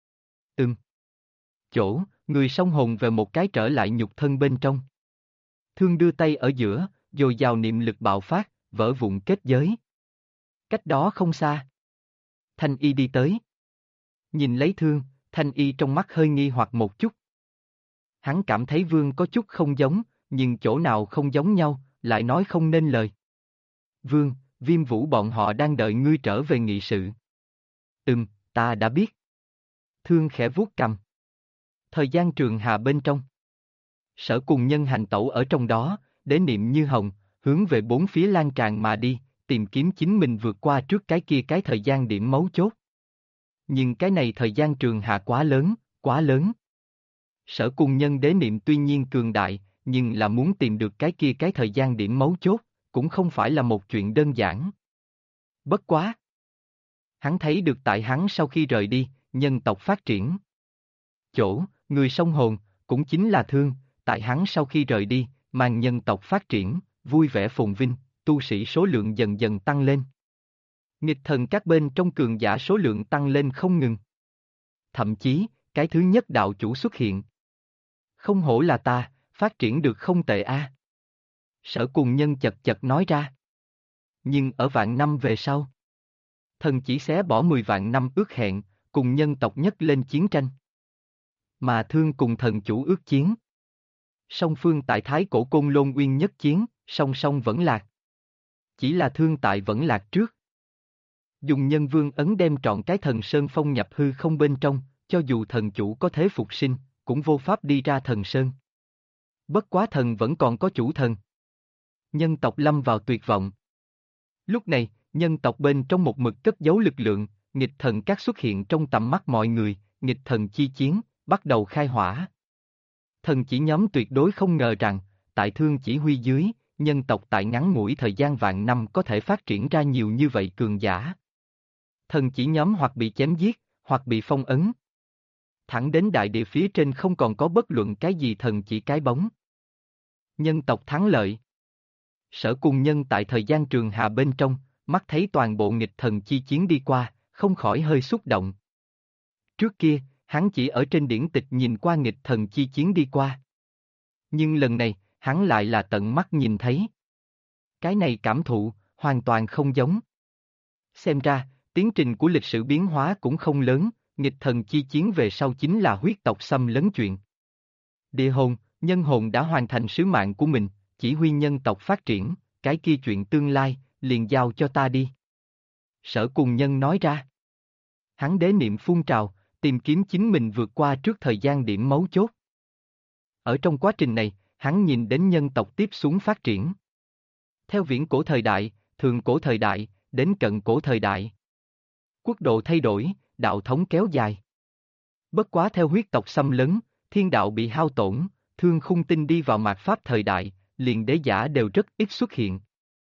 Chỗ, người song hồn về một cái trở lại nhục thân bên trong. Thương đưa tay ở giữa, dồi dào niệm lực bạo phát, vỡ vụn kết giới. Cách đó không xa. Thanh Y đi tới. Nhìn lấy Thương, Thanh Y trong mắt hơi nghi hoặc một chút. Hắn cảm thấy Vương có chút không giống, nhưng chỗ nào không giống nhau, lại nói không nên lời. Vương, Viêm Vũ bọn họ đang đợi ngươi trở về nghị sự. Ta đã biết. Thương khẽ vuốt cằm. Thời gian trường hà bên trong. Sở cùng nhân hành tẩu ở trong đó, đế niệm như hồng, hướng về bốn phía lan tràn mà đi, tìm kiếm chính mình vượt qua trước cái kia cái thời gian điểm mấu chốt. Nhưng cái này thời gian trường hà quá lớn, quá lớn. Sở cùng nhân đế niệm tuy nhiên cường đại, nhưng là muốn tìm được cái kia cái thời gian điểm mấu chốt, cũng không phải là một chuyện đơn giản. Bất quá. Hắn thấy được tại hắn sau khi rời đi, nhân tộc phát triển. Chỗ, người song hồn, cũng chính là Thương, tại hắn sau khi rời đi, mang nhân tộc phát triển, vui vẻ phồn vinh, tu sĩ số lượng dần dần tăng lên. Nghịch thần các bên trong cường giả số lượng tăng lên không ngừng. Thậm chí, cái thứ nhất đạo chủ xuất hiện. Không hổ là ta, phát triển được không tệ a. Sở cùng nhân chật chật nói ra. Nhưng ở vạn năm về sau, thần chỉ xé bỏ 10 vạn năm ước hẹn, cùng nhân tộc nhất lên chiến tranh. Mà Thương cùng thần chủ ước chiến. Song phương tại Thái Cổ Côn Lôn Uyên nhất chiến, song song vẫn lạc. Chỉ là Thương tại vẫn lạc trước. Dùng nhân vương ấn đem trọn cái thần sơn phong nhập hư không bên trong, cho dù thần chủ có thế phục sinh, cũng vô pháp đi ra thần sơn. Bất quá thần vẫn còn có chủ thần. Nhân tộc lâm vào tuyệt vọng. Lúc này, nhân tộc bên trong một mực cất giấu lực lượng, nghịch thần các xuất hiện trong tầm mắt mọi người, nghịch thần chi chiến, bắt đầu khai hỏa. Thần chỉ nhóm tuyệt đối không ngờ rằng, tại Thương chỉ huy dưới, nhân tộc tại ngắn ngủi thời gian vạn năm có thể phát triển ra nhiều như vậy cường giả. Thần chỉ nhóm hoặc bị chém giết, hoặc bị phong ấn. Thẳng đến đại địa phía trên không còn có bất luận cái gì thần chỉ cái bóng. Nhân tộc thắng lợi. Sở cùng nhân tại thời gian trường hà bên trong, mắt thấy toàn bộ nghịch thần chi chiến đi qua, không khỏi hơi xúc động. Trước kia, hắn chỉ ở trên điển tịch nhìn qua nghịch thần chi chiến đi qua. Nhưng lần này, hắn lại là tận mắt nhìn thấy. Cái này cảm thụ, hoàn toàn không giống. Xem ra, tiến trình của lịch sử biến hóa cũng không lớn, nghịch thần chi chiến về sau chính là huyết tộc xâm lấn chuyện. Địa hồn, nhân hồn đã hoàn thành sứ mạng của mình, chỉ huy nhân tộc phát triển, cái kia chuyện tương lai, liền giao cho ta đi. Sở Cùng Nhân nói ra. Hắn đế niệm phun trào, tìm kiếm chính mình vượt qua trước thời gian điểm mấu chốt. Ở trong quá trình này, hắn nhìn đến nhân tộc tiếp xuống phát triển. Theo viễn cổ thời đại, thượng cổ thời đại, đến cận cổ thời đại. Quốc độ thay đổi, đạo thống kéo dài. Bất quá theo huyết tộc xâm lấn, thiên đạo bị hao tổn, thương khung tinh đi vào mạt pháp thời đại, liền đế giả đều rất ít xuất hiện.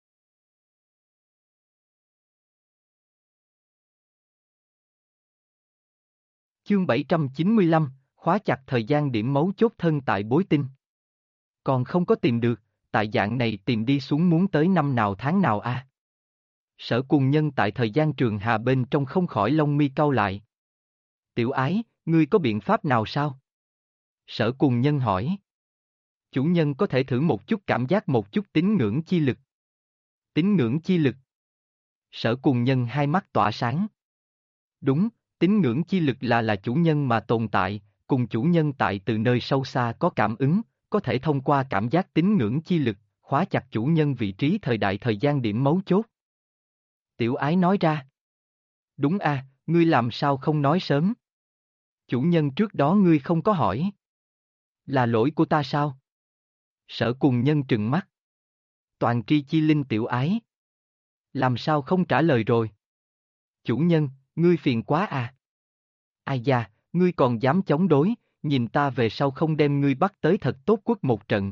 Chương 795, khóa chặt thời gian điểm mấu chốt thân tại bối tinh. Còn không có tìm được, tại dạng này tìm đi xuống muốn tới năm nào tháng nào a? Sở Cùng Nhân tại thời gian trường hà bên trong không khỏi lông mi cau lại. Tiểu ái, ngươi có biện pháp nào sao? Sở Cùng Nhân hỏi. Chủ nhân có thể thử một chút cảm giác một chút tín ngưỡng chi lực. Tín ngưỡng chi lực. Sở Cùng Nhân hai mắt tỏa sáng. Đúng, tín ngưỡng chi lực là chủ nhân mà tồn tại, cùng chủ nhân tại từ nơi sâu xa có cảm ứng, có thể thông qua cảm giác tín ngưỡng chi lực, khóa chặt chủ nhân vị trí thời đại thời gian điểm mấu chốt. Tiểu ái nói ra. Đúng a, ngươi làm sao không nói sớm? Chủ nhân trước đó ngươi không có hỏi. Là lỗi của ta sao? Sở Cùng Nhân trừng mắt. Toàn tri chi linh tiểu ái. Làm sao không trả lời rồi? Chủ nhân, ngươi phiền quá à? Ai da, ngươi còn dám chống đối, nhìn ta về sau không đem ngươi bắt tới thật tốt quất một trận.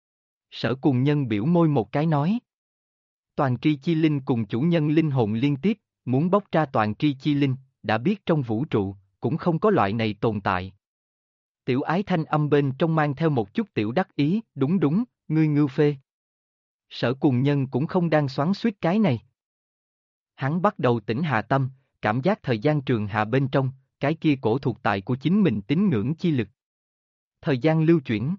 Sở Cùng Nhân biểu môi một cái nói. Toàn tri chi linh cùng chủ nhân linh hồn liên tiếp, muốn bóc ra toàn tri chi linh, đã biết trong vũ trụ, cũng không có loại này tồn tại. Tiểu ái thanh âm bên trong mang theo một chút tiểu đắc ý, đúng đúng, ngươi ngưu phê. Sở Cùng Nhân cũng không đang xoắn xuýt cái này. Hắn bắt đầu tỉnh hạ tâm, cảm giác thời gian trường hạ bên trong, cái kia cổ thuộc tại của chính mình tín ngưỡng chi lực. Thời gian lưu chuyển.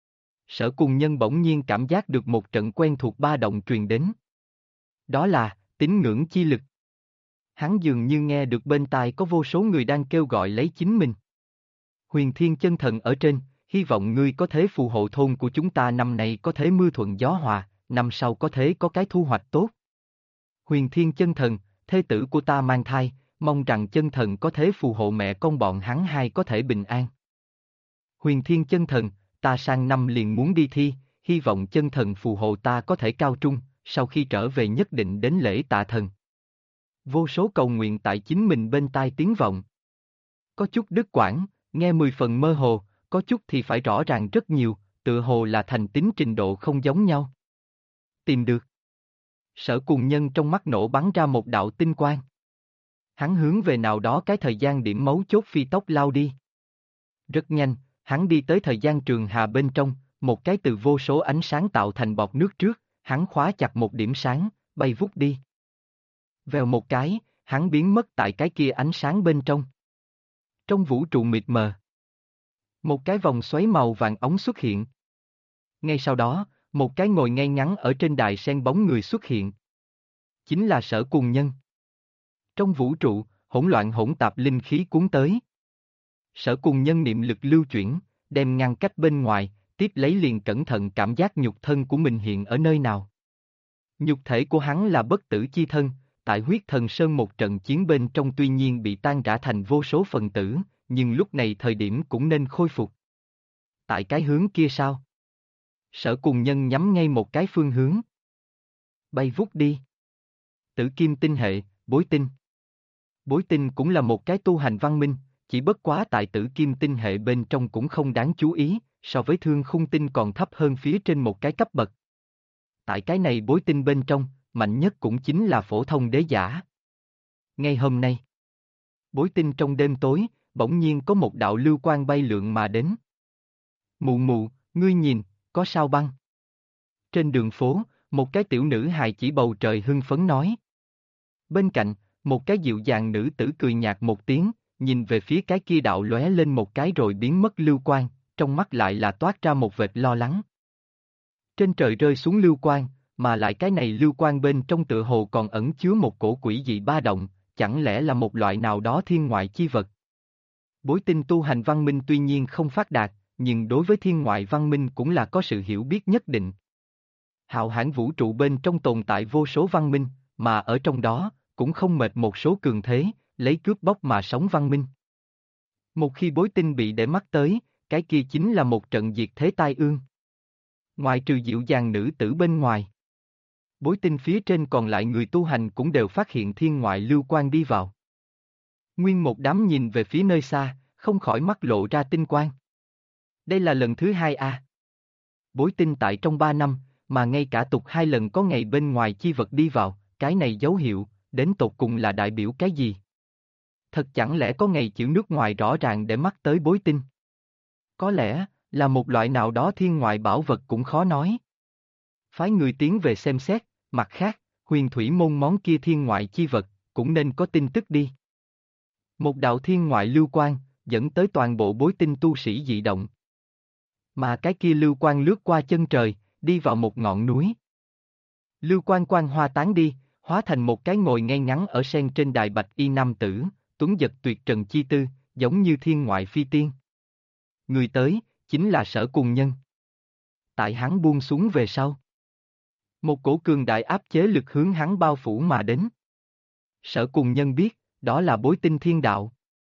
Sở Cùng Nhân bỗng nhiên cảm giác được một trận quen thuộc ba động truyền đến. Đó là, tín ngưỡng chi lực. Hắn dường như nghe được bên tai có vô số người đang kêu gọi lấy chính mình. Huyền Thiên Chân Thần ở trên, hy vọng ngươi có thế phù hộ thôn của chúng ta năm nay có thế mưa thuận gió hòa, năm sau có thế có cái thu hoạch tốt. Huyền Thiên Chân Thần, thê tử của ta mang thai, mong rằng Chân Thần có thế phù hộ mẹ con bọn hắn hai có thể bình an. Huyền Thiên Chân Thần, ta sang năm liền muốn đi thi, hy vọng Chân Thần phù hộ ta có thể cao trung, sau khi trở về nhất định đến lễ tạ thần. Vô số cầu nguyện tại chính mình bên tai tiếng vọng. Có chút đứt quãng, nghe 10 phần mơ hồ, có chút thì phải rõ ràng rất nhiều, tựa hồ là thành tín trình độ không giống nhau. Tìm được. Sở Cùng Nhân trong mắt nổ bắn ra một đạo tinh quang. Hắn hướng về nào đó cái thời gian điểm mấu chốt phi tốc lao đi. Rất nhanh, hắn đi tới thời gian trường hà bên trong, một cái từ vô số ánh sáng tạo thành bọt nước trước, hắn khóa chặt một điểm sáng, bay vút đi. Vèo một cái, hắn biến mất tại cái kia ánh sáng bên trong. Trong vũ trụ mịt mờ, một cái vòng xoáy màu vàng ống xuất hiện. Ngay sau đó, một cái ngồi ngay ngắn ở trên đài sen bóng người xuất hiện. Chính là Sở Cùng Nhân. Trong vũ trụ, hỗn loạn hỗn tạp linh khí cuốn tới. Sở Cùng Nhân niệm lực lưu chuyển, đem ngăn cách bên ngoài, tiếp lấy liền cẩn thận cảm giác nhục thân của mình hiện ở nơi nào. Nhục thể của hắn là bất tử chi thân, tại huyết thần sơn một trận chiến bên trong tuy nhiên bị tan rã thành vô số phần tử, nhưng lúc này thời điểm cũng nên khôi phục. Tại cái hướng kia sao? Sở Cùng Nhân nhắm ngay một cái phương hướng. Bay vút đi. Tử kim tinh hệ, bối tinh. Bối tinh cũng là một cái tu hành văn minh, chỉ bất quá tại tử kim tinh hệ bên trong cũng không đáng chú ý, so với thương khung tinh còn thấp hơn phía trên một cái cấp bậc. Tại cái này bối tinh bên trong, mạnh nhất cũng chính là phổ thông đế giả. Ngay hôm nay, bối tinh trong đêm tối, bỗng nhiên có một đạo lưu quang bay lượn mà đến. Mụ mụ, ngươi nhìn, có sao băng. Trên đường phố, một cái tiểu nữ hài chỉ bầu trời hưng phấn nói. Bên cạnh, một cái dịu dàng nữ tử cười nhạt một tiếng, nhìn về phía cái kia đạo lóe lên một cái rồi biến mất lưu quang, trong mắt lại là toát ra một vệt lo lắng. Trên trời rơi xuống lưu quang, mà lại cái này lưu quang bên trong tựa hồ còn ẩn chứa một cổ quỷ dị ba động, chẳng lẽ là một loại nào đó thiên ngoại chi vật. Bối tinh tu hành văn minh tuy nhiên không phát đạt, nhưng đối với thiên ngoại văn minh cũng là có sự hiểu biết nhất định. Hạo hãn vũ trụ bên trong tồn tại vô số văn minh, mà ở trong đó, cũng không mệt một số cường thế, lấy cướp bóc mà sống văn minh. Một khi bối tinh bị để mắt tới, cái kia chính là một trận diệt thế tai ương. Ngoài trừ dịu dàng nữ tử bên ngoài, bối tinh phía trên còn lại người tu hành cũng đều phát hiện thiên ngoại lưu quang đi vào. Nguyên một đám nhìn về phía nơi xa, không khỏi mắt lộ ra tinh quang. Đây là lần thứ hai a. Bối tinh tại trong 3 năm, mà ngay cả tục 2 lần có ngày bên ngoài chi vật đi vào, cái này dấu hiệu, đến tột cùng là đại biểu cái gì? Thật chẳng lẽ có ngày chữ nước ngoài rõ ràng để mắt tới bối tinh? Có lẽ, là một loại nào đó thiên ngoại bảo vật cũng khó nói. Phái người tiến về xem xét, mặt khác, huyền thủy môn món kia thiên ngoại chi vật, cũng nên có tin tức đi. Một đạo thiên ngoại lưu quang, dẫn tới toàn bộ bối tinh tu sĩ dị động. Mà cái kia lưu quang lướt qua chân trời, đi vào một ngọn núi. Lưu quang quang hoa tán đi, hóa thành một cái ngồi ngay ngắn ở sen trên đài bạch y nam tử, tuấn giật tuyệt trần chi tư, giống như thiên ngoại phi tiên. Người tới, chính là Sở Cùng Nhân. Tại hắn buông xuống về sau, một cổ cường đại áp chế lực hướng hắn bao phủ mà đến. Sở Cùng Nhân biết, đó là bối tinh thiên đạo.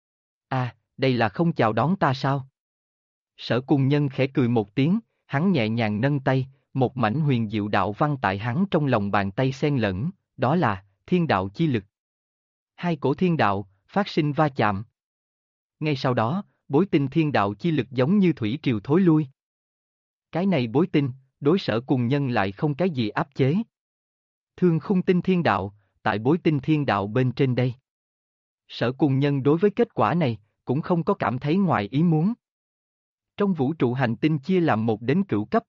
À, đây là không chào đón ta sao? Sở Cùng Nhân khẽ cười một tiếng, hắn nhẹ nhàng nâng tay, một mảnh huyền diệu đạo văn tại hắn trong lòng bàn tay xen lẫn, đó là thiên đạo chi lực. Hai cổ thiên đạo, phát sinh va chạm. Ngay sau đó, bối tinh thiên đạo chi lực giống như thủy triều thối lui. Cái này bối tinh, đối Sở Cùng Nhân lại không cái gì áp chế. Thương khung tinh thiên đạo, tại bối tinh thiên đạo bên trên đây. Sở Cùng Nhân đối với kết quả này, cũng không có cảm thấy ngoài ý muốn. Trong vũ trụ hành tinh chia làm 1 đến cửu cấp.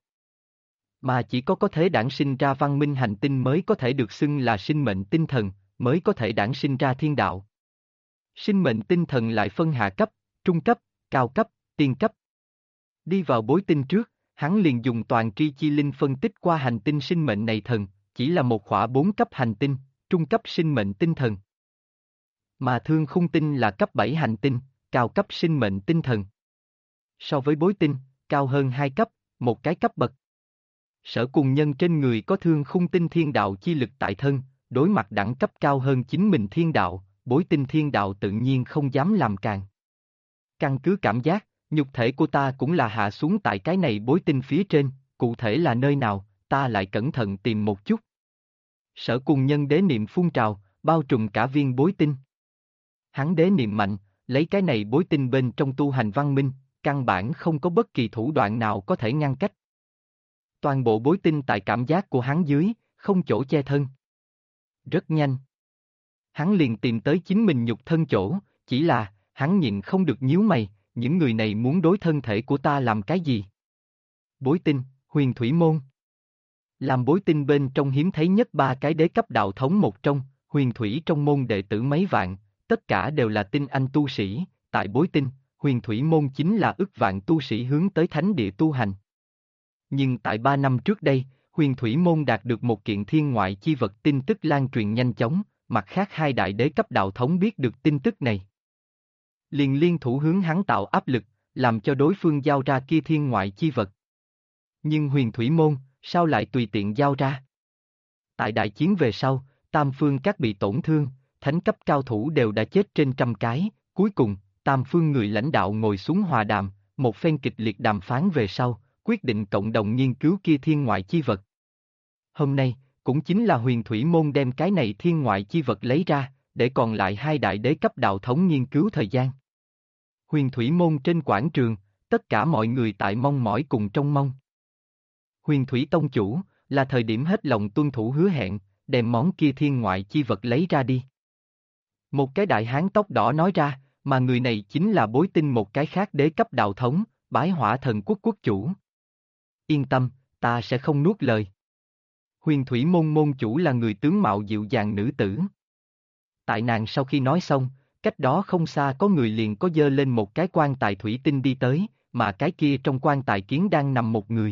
Mà chỉ có thể đản sinh ra văn minh hành tinh mới có thể được xưng là sinh mệnh tinh thần, mới có thể đản sinh ra thiên đạo. Sinh mệnh tinh thần lại phân hạ cấp, trung cấp, cao cấp, tiên cấp. Đi vào bối tinh trước, hắn liền dùng toàn tri chi linh phân tích qua hành tinh sinh mệnh này thần, chỉ là một khỏa 4 cấp hành tinh, trung cấp sinh mệnh tinh thần. Mà thương khung tinh là cấp 7 hành tinh, cao cấp sinh mệnh tinh thần. So với bối tinh, cao hơn 2 cấp, một cái cấp bậc. Sở Cùng Nhân trên người có thương khung tinh thiên đạo chi lực tại thân, đối mặt đẳng cấp cao hơn chính mình thiên đạo, bối tinh thiên đạo tự nhiên không dám làm càng. Căn cứ cảm giác, nhục thể của ta cũng là hạ xuống tại cái này bối tinh phía trên, cụ thể là nơi nào, ta lại cẩn thận tìm một chút. Sở Cùng Nhân đế niệm phun trào, bao trùm cả viên bối tinh. Hắn đế niệm mạnh, lấy cái này bối tinh bên trong tu hành văn minh, căn bản không có bất kỳ thủ đoạn nào có thể ngăn cách. Toàn bộ bối tinh tại cảm giác của hắn dưới, không chỗ che thân. Rất nhanh. Hắn liền tìm tới chính mình nhục thân chỗ, chỉ là, hắn nhịn không được nhíu mày, những người này muốn đối thân thể của ta làm cái gì? Bối tinh, huyền thủy môn. Làm bối tinh bên trong hiếm thấy nhất 3 cái đế cấp đạo thống một trong, huyền thủy trong môn đệ tử mấy vạn, tất cả đều là tinh anh tu sĩ, tại bối tinh, huyền thủy môn chính là ức vạn tu sĩ hướng tới thánh địa tu hành. Nhưng tại 3 năm trước đây, huyền thủy môn đạt được một kiện thiên ngoại chi vật tin tức lan truyền nhanh chóng, mặt khác 2 đại đế cấp đạo thống biết được tin tức này. Liền liên thủ hướng hắn tạo áp lực, làm cho đối phương giao ra kia thiên ngoại chi vật. Nhưng huyền thủy môn, sao lại tùy tiện giao ra? Tại đại chiến về sau, tam phương các bị tổn thương, thánh cấp cao thủ đều đã chết trên 100 cái, cuối cùng, tam phương người lãnh đạo ngồi xuống hòa đàm, một phen kịch liệt đàm phán về sau, quyết định cộng đồng nghiên cứu kia thiên ngoại chi vật. Hôm nay, cũng chính là huyền thủy môn đem cái này thiên ngoại chi vật lấy ra, để còn lại 2 đại đế cấp đạo thống nghiên cứu thời gian. Huyền thủy môn trên quảng trường, tất cả mọi người tại mong mỏi cùng trông mong. Huyền thủy tông chủ, là thời điểm hết lòng tuân thủ hứa hẹn, đem món kia thiên ngoại chi vật lấy ra đi. Một cái đại hán tóc đỏ nói ra, mà người này chính là bối tinh một cái khác đế cấp đạo thống, Bái Hỏa Thần Quốc quốc chủ. Yên tâm, ta sẽ không nuốt lời. Huyền thủy môn môn chủ là người tướng mạo dịu dàng nữ tử. Tại nàng sau khi nói xong, cách đó không xa có người liền có giơ lên một cái quan tài thủy tinh đi tới, mà cái kia trong quan tài kiến đang nằm một người.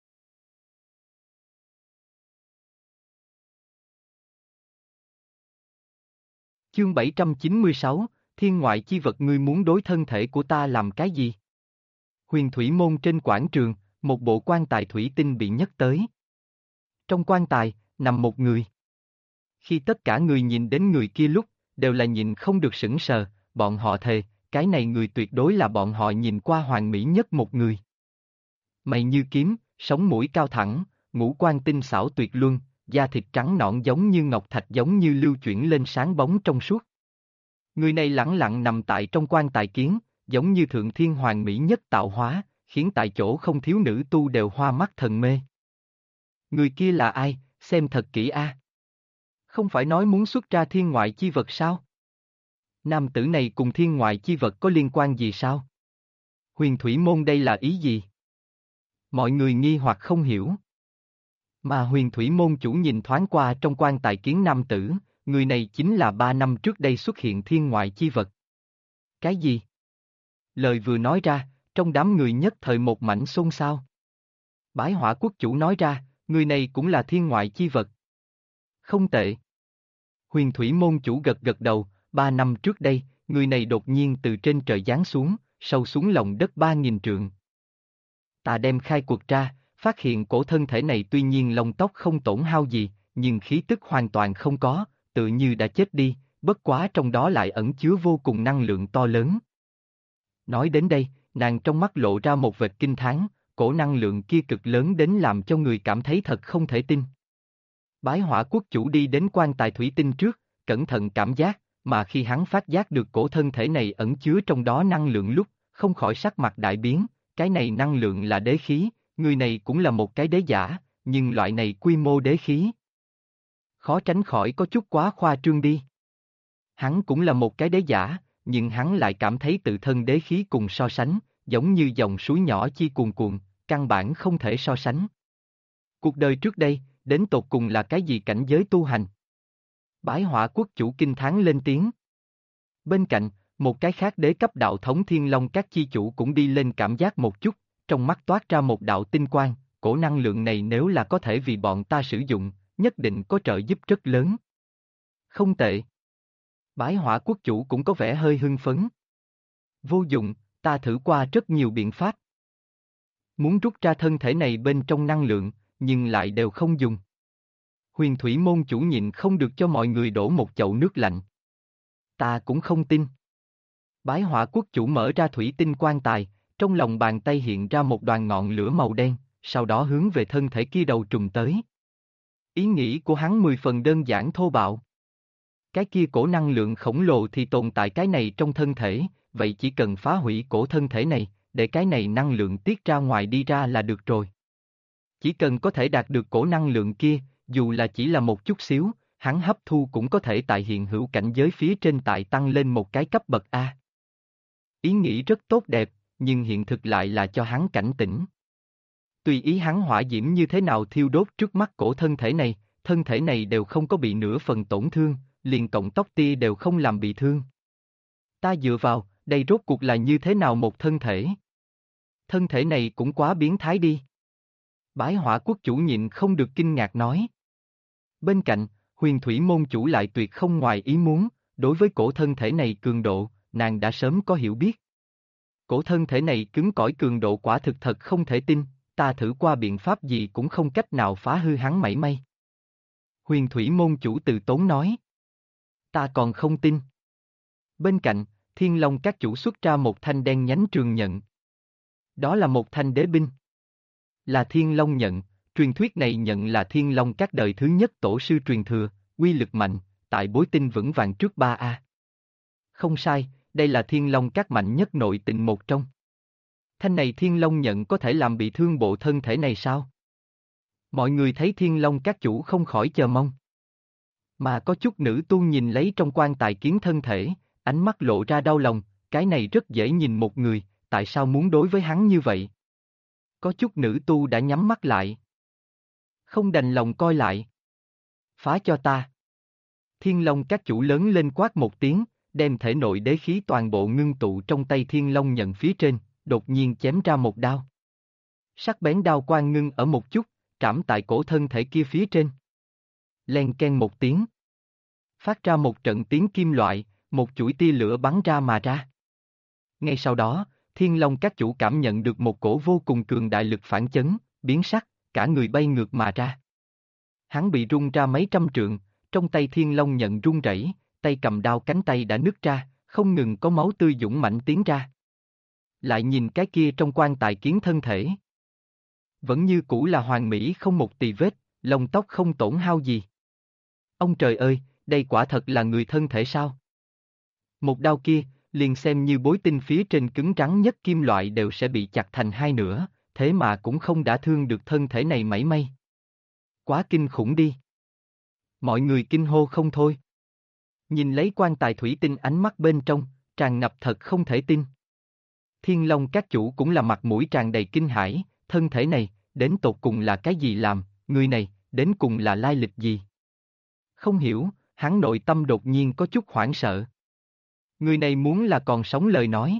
Chương 796, Thiên ngoại chi vật, ngươi muốn đối thân thể của ta làm cái gì? Huyền thủy môn trên quảng trường, một bộ quan tài thủy tinh bị nhấc tới. Trong quan tài, nằm một người. Khi tất cả người nhìn đến người kia lúc, đều là nhìn không được sững sờ, bọn họ thề, cái này người tuyệt đối là bọn họ nhìn qua hoàn mỹ nhất một người. Mày như kiếm, sống mũi cao thẳng, ngũ quan tinh xảo tuyệt luân, da thịt trắng nõn giống như ngọc thạch, giống như lưu chuyển lên sáng bóng trong suốt. Người này lẳng lặng nằm tại trong quan tài kiến, giống như thượng thiên hoàn mỹ nhất tạo hóa, khiến tại chỗ không thiếu nữ tu đều hoa mắt thần mê. Người kia là ai, xem thật kỹ a. Không phải nói muốn xuất ra thiên ngoại chi vật sao? Nam tử này cùng thiên ngoại chi vật có liên quan gì sao? Huyền thủy môn đây là ý gì? Mọi người nghi hoặc không hiểu. Mà huyền thủy môn chủ nhìn thoáng qua trong quan tài kiến nam tử, người này chính là 3 năm trước đây xuất hiện thiên ngoại chi vật. Cái gì? Lời vừa nói ra, trong đám người nhất thời một mảnh xôn xao. Bái Hỏa quốc chủ nói ra, người này cũng là thiên ngoại chi vật. Không tệ. Huyền thủy môn chủ gật gật đầu, 3 năm trước đây, người này đột nhiên từ trên trời giáng xuống, sâu xuống lòng đất 3.000 trượng. Ta đem khai cuộc ra, phát hiện cổ thân thể này tuy nhiên lông tóc không tổn hao gì, nhưng khí tức hoàn toàn không có, tự như đã chết đi, bất quá trong đó lại ẩn chứa vô cùng năng lượng to lớn. Nói đến đây, nàng trong mắt lộ ra một vệt kinh thán, cổ năng lượng kia cực lớn đến làm cho người cảm thấy thật không thể tin. Bái Hỏa quốc chủ đi đến quan tài thủy tinh trước, cẩn thận cảm giác, mà khi hắn phát giác được cổ thân thể này ẩn chứa trong đó năng lượng lúc, không khỏi sắc mặt đại biến, cái này năng lượng là đế khí, người này cũng là một cái đế giả, nhưng loại này quy mô đế khí. Khó tránh khỏi có chút quá khoa trương đi. Hắn cũng là một cái đế giả, nhưng hắn lại cảm thấy tự thân đế khí cùng so sánh, giống như dòng suối nhỏ chi cuồn cuộn, căn bản không thể so sánh. Cuộc đời trước đây, đến tột cùng là cái gì cảnh giới tu hành? Bái Hỏa quốc chủ kinh thán lên tiếng. Bên cạnh, một cái khác đế cấp đạo thống Thiên Long các chi chủ cũng đi lên cảm giác một chút, trong mắt toát ra một đạo tinh quang, cổ năng lượng này nếu là có thể vì bọn ta sử dụng, nhất định có trợ giúp rất lớn. Không tệ. Bái Hỏa quốc chủ cũng có vẻ hơi hưng phấn. Vô dụng, ta thử qua rất nhiều biện pháp. Muốn rút ra thân thể này bên trong năng lượng, nhưng lại đều không dùng. Huyền thủy môn chủ nhịn không được cho mọi người đổ một chậu nước lạnh. Ta cũng không tin. Bái Hỏa quốc chủ mở ra thủy tinh quan tài, trong lòng bàn tay hiện ra một đoàn ngọn lửa màu đen, sau đó hướng về thân thể kia đầu trùm tới. Ý nghĩ của hắn 10 phần đơn giản thô bạo. Cái kia cổ năng lượng khổng lồ thì tồn tại cái này trong thân thể, vậy chỉ cần phá hủy cổ thân thể này, để cái này năng lượng tiết ra ngoài đi ra là được rồi. Chỉ cần có thể đạt được cổ năng lượng kia, dù là chỉ là một chút xíu, hắn hấp thu cũng có thể tại hiện hữu cảnh giới phía trên tại tăng lên một cái cấp bậc A. Ý nghĩ rất tốt đẹp, nhưng hiện thực lại là cho hắn cảnh tỉnh. Tùy ý hắn hỏa diễm như thế nào thiêu đốt trước mắt cổ thân thể này đều không có bị nửa phần tổn thương, liền cọng tóc tia đều không làm bị thương. Ta dựa vào, đây rốt cuộc là như thế nào một thân thể? Thân thể này cũng quá biến thái đi. Bái Hỏa quốc chủ nhịn không được kinh ngạc nói. Bên cạnh, huyền thủy môn chủ lại tuyệt không ngoài ý muốn, đối với cổ thân thể này cường độ, nàng đã sớm có hiểu biết. Cổ thân thể này cứng cỏi cường độ quả thực thật không thể tin, ta thử qua biện pháp gì cũng không cách nào phá hư hắn mảy may. Huyền thủy môn chủ từ tốn nói. Ta còn không tin. Bên cạnh, Thiên Long các chủ xuất ra một thanh đen nhánh trường nhận. Đó là một thanh đế binh. Là Thiên Long nhận, truyền thuyết này nhận là Thiên Long các đời thứ nhất tổ sư truyền thừa, uy lực mạnh, tại bối tinh vững vàng trước 3A. Không sai, đây là Thiên Long các mạnh nhất nội tình một trong. Thanh này Thiên Long nhận có thể làm bị thương bộ thân thể này sao? Mọi người thấy Thiên Long các chủ không khỏi chờ mong. Mà có chút nữ tu nhìn lấy trong quan tài kiến thân thể, ánh mắt lộ ra đau lòng, cái này rất dễ nhìn một người, tại sao muốn đối với hắn như vậy? Có chút nữ tu đã nhắm mắt lại. Không đành lòng coi lại. Phá cho ta. Thiên Long các chủ lớn lên quát một tiếng, đem thể nội đế khí toàn bộ ngưng tụ trong tay Thiên Long nhận phía trên, đột nhiên chém ra một đao. Sắc bén đao quang ngưng ở một chút, trảm tại cổ thân thể kia phía trên. Len ken một tiếng. Phát ra một trận tiếng kim loại, một chuỗi tia lửa bắn ra mà ra. Ngay sau đó, Thiên Long các chủ cảm nhận được một cổ vô cùng cường đại lực phản chấn, biến sắc, cả người bay ngược mà ra. Hắn bị rung ra mấy trăm trượng, trong tay Thiên Long nhận run rẩy, tay cầm đao cánh tay đã nứt ra, không ngừng có máu tươi dũng mãnh tiến ra. Lại nhìn cái kia trong quan tài kiến thân thể. Vẫn như cũ là hoàn mỹ không một tì vết, lông tóc không tổn hao gì. Ông trời ơi, đây quả thật là người thân thể sao? Một đao kia, liền xem như bối tinh phía trên cứng rắn nhất kim loại đều sẽ bị chặt thành hai nửa, thế mà cũng không đã thương được thân thể này mảy may. Quá kinh khủng đi. Mọi người kinh hô không thôi. Nhìn lấy quan tài thủy tinh ánh mắt bên trong, tràn ngập thật không thể tin. Thiên Long các chủ cũng là mặt mũi tràn đầy kinh hãi, thân thể này, đến tột cùng là cái gì làm, người này, đến cùng là lai lịch gì? Không hiểu, hắn nội tâm đột nhiên có chút hoảng sợ. Người này muốn là còn sống lời nói.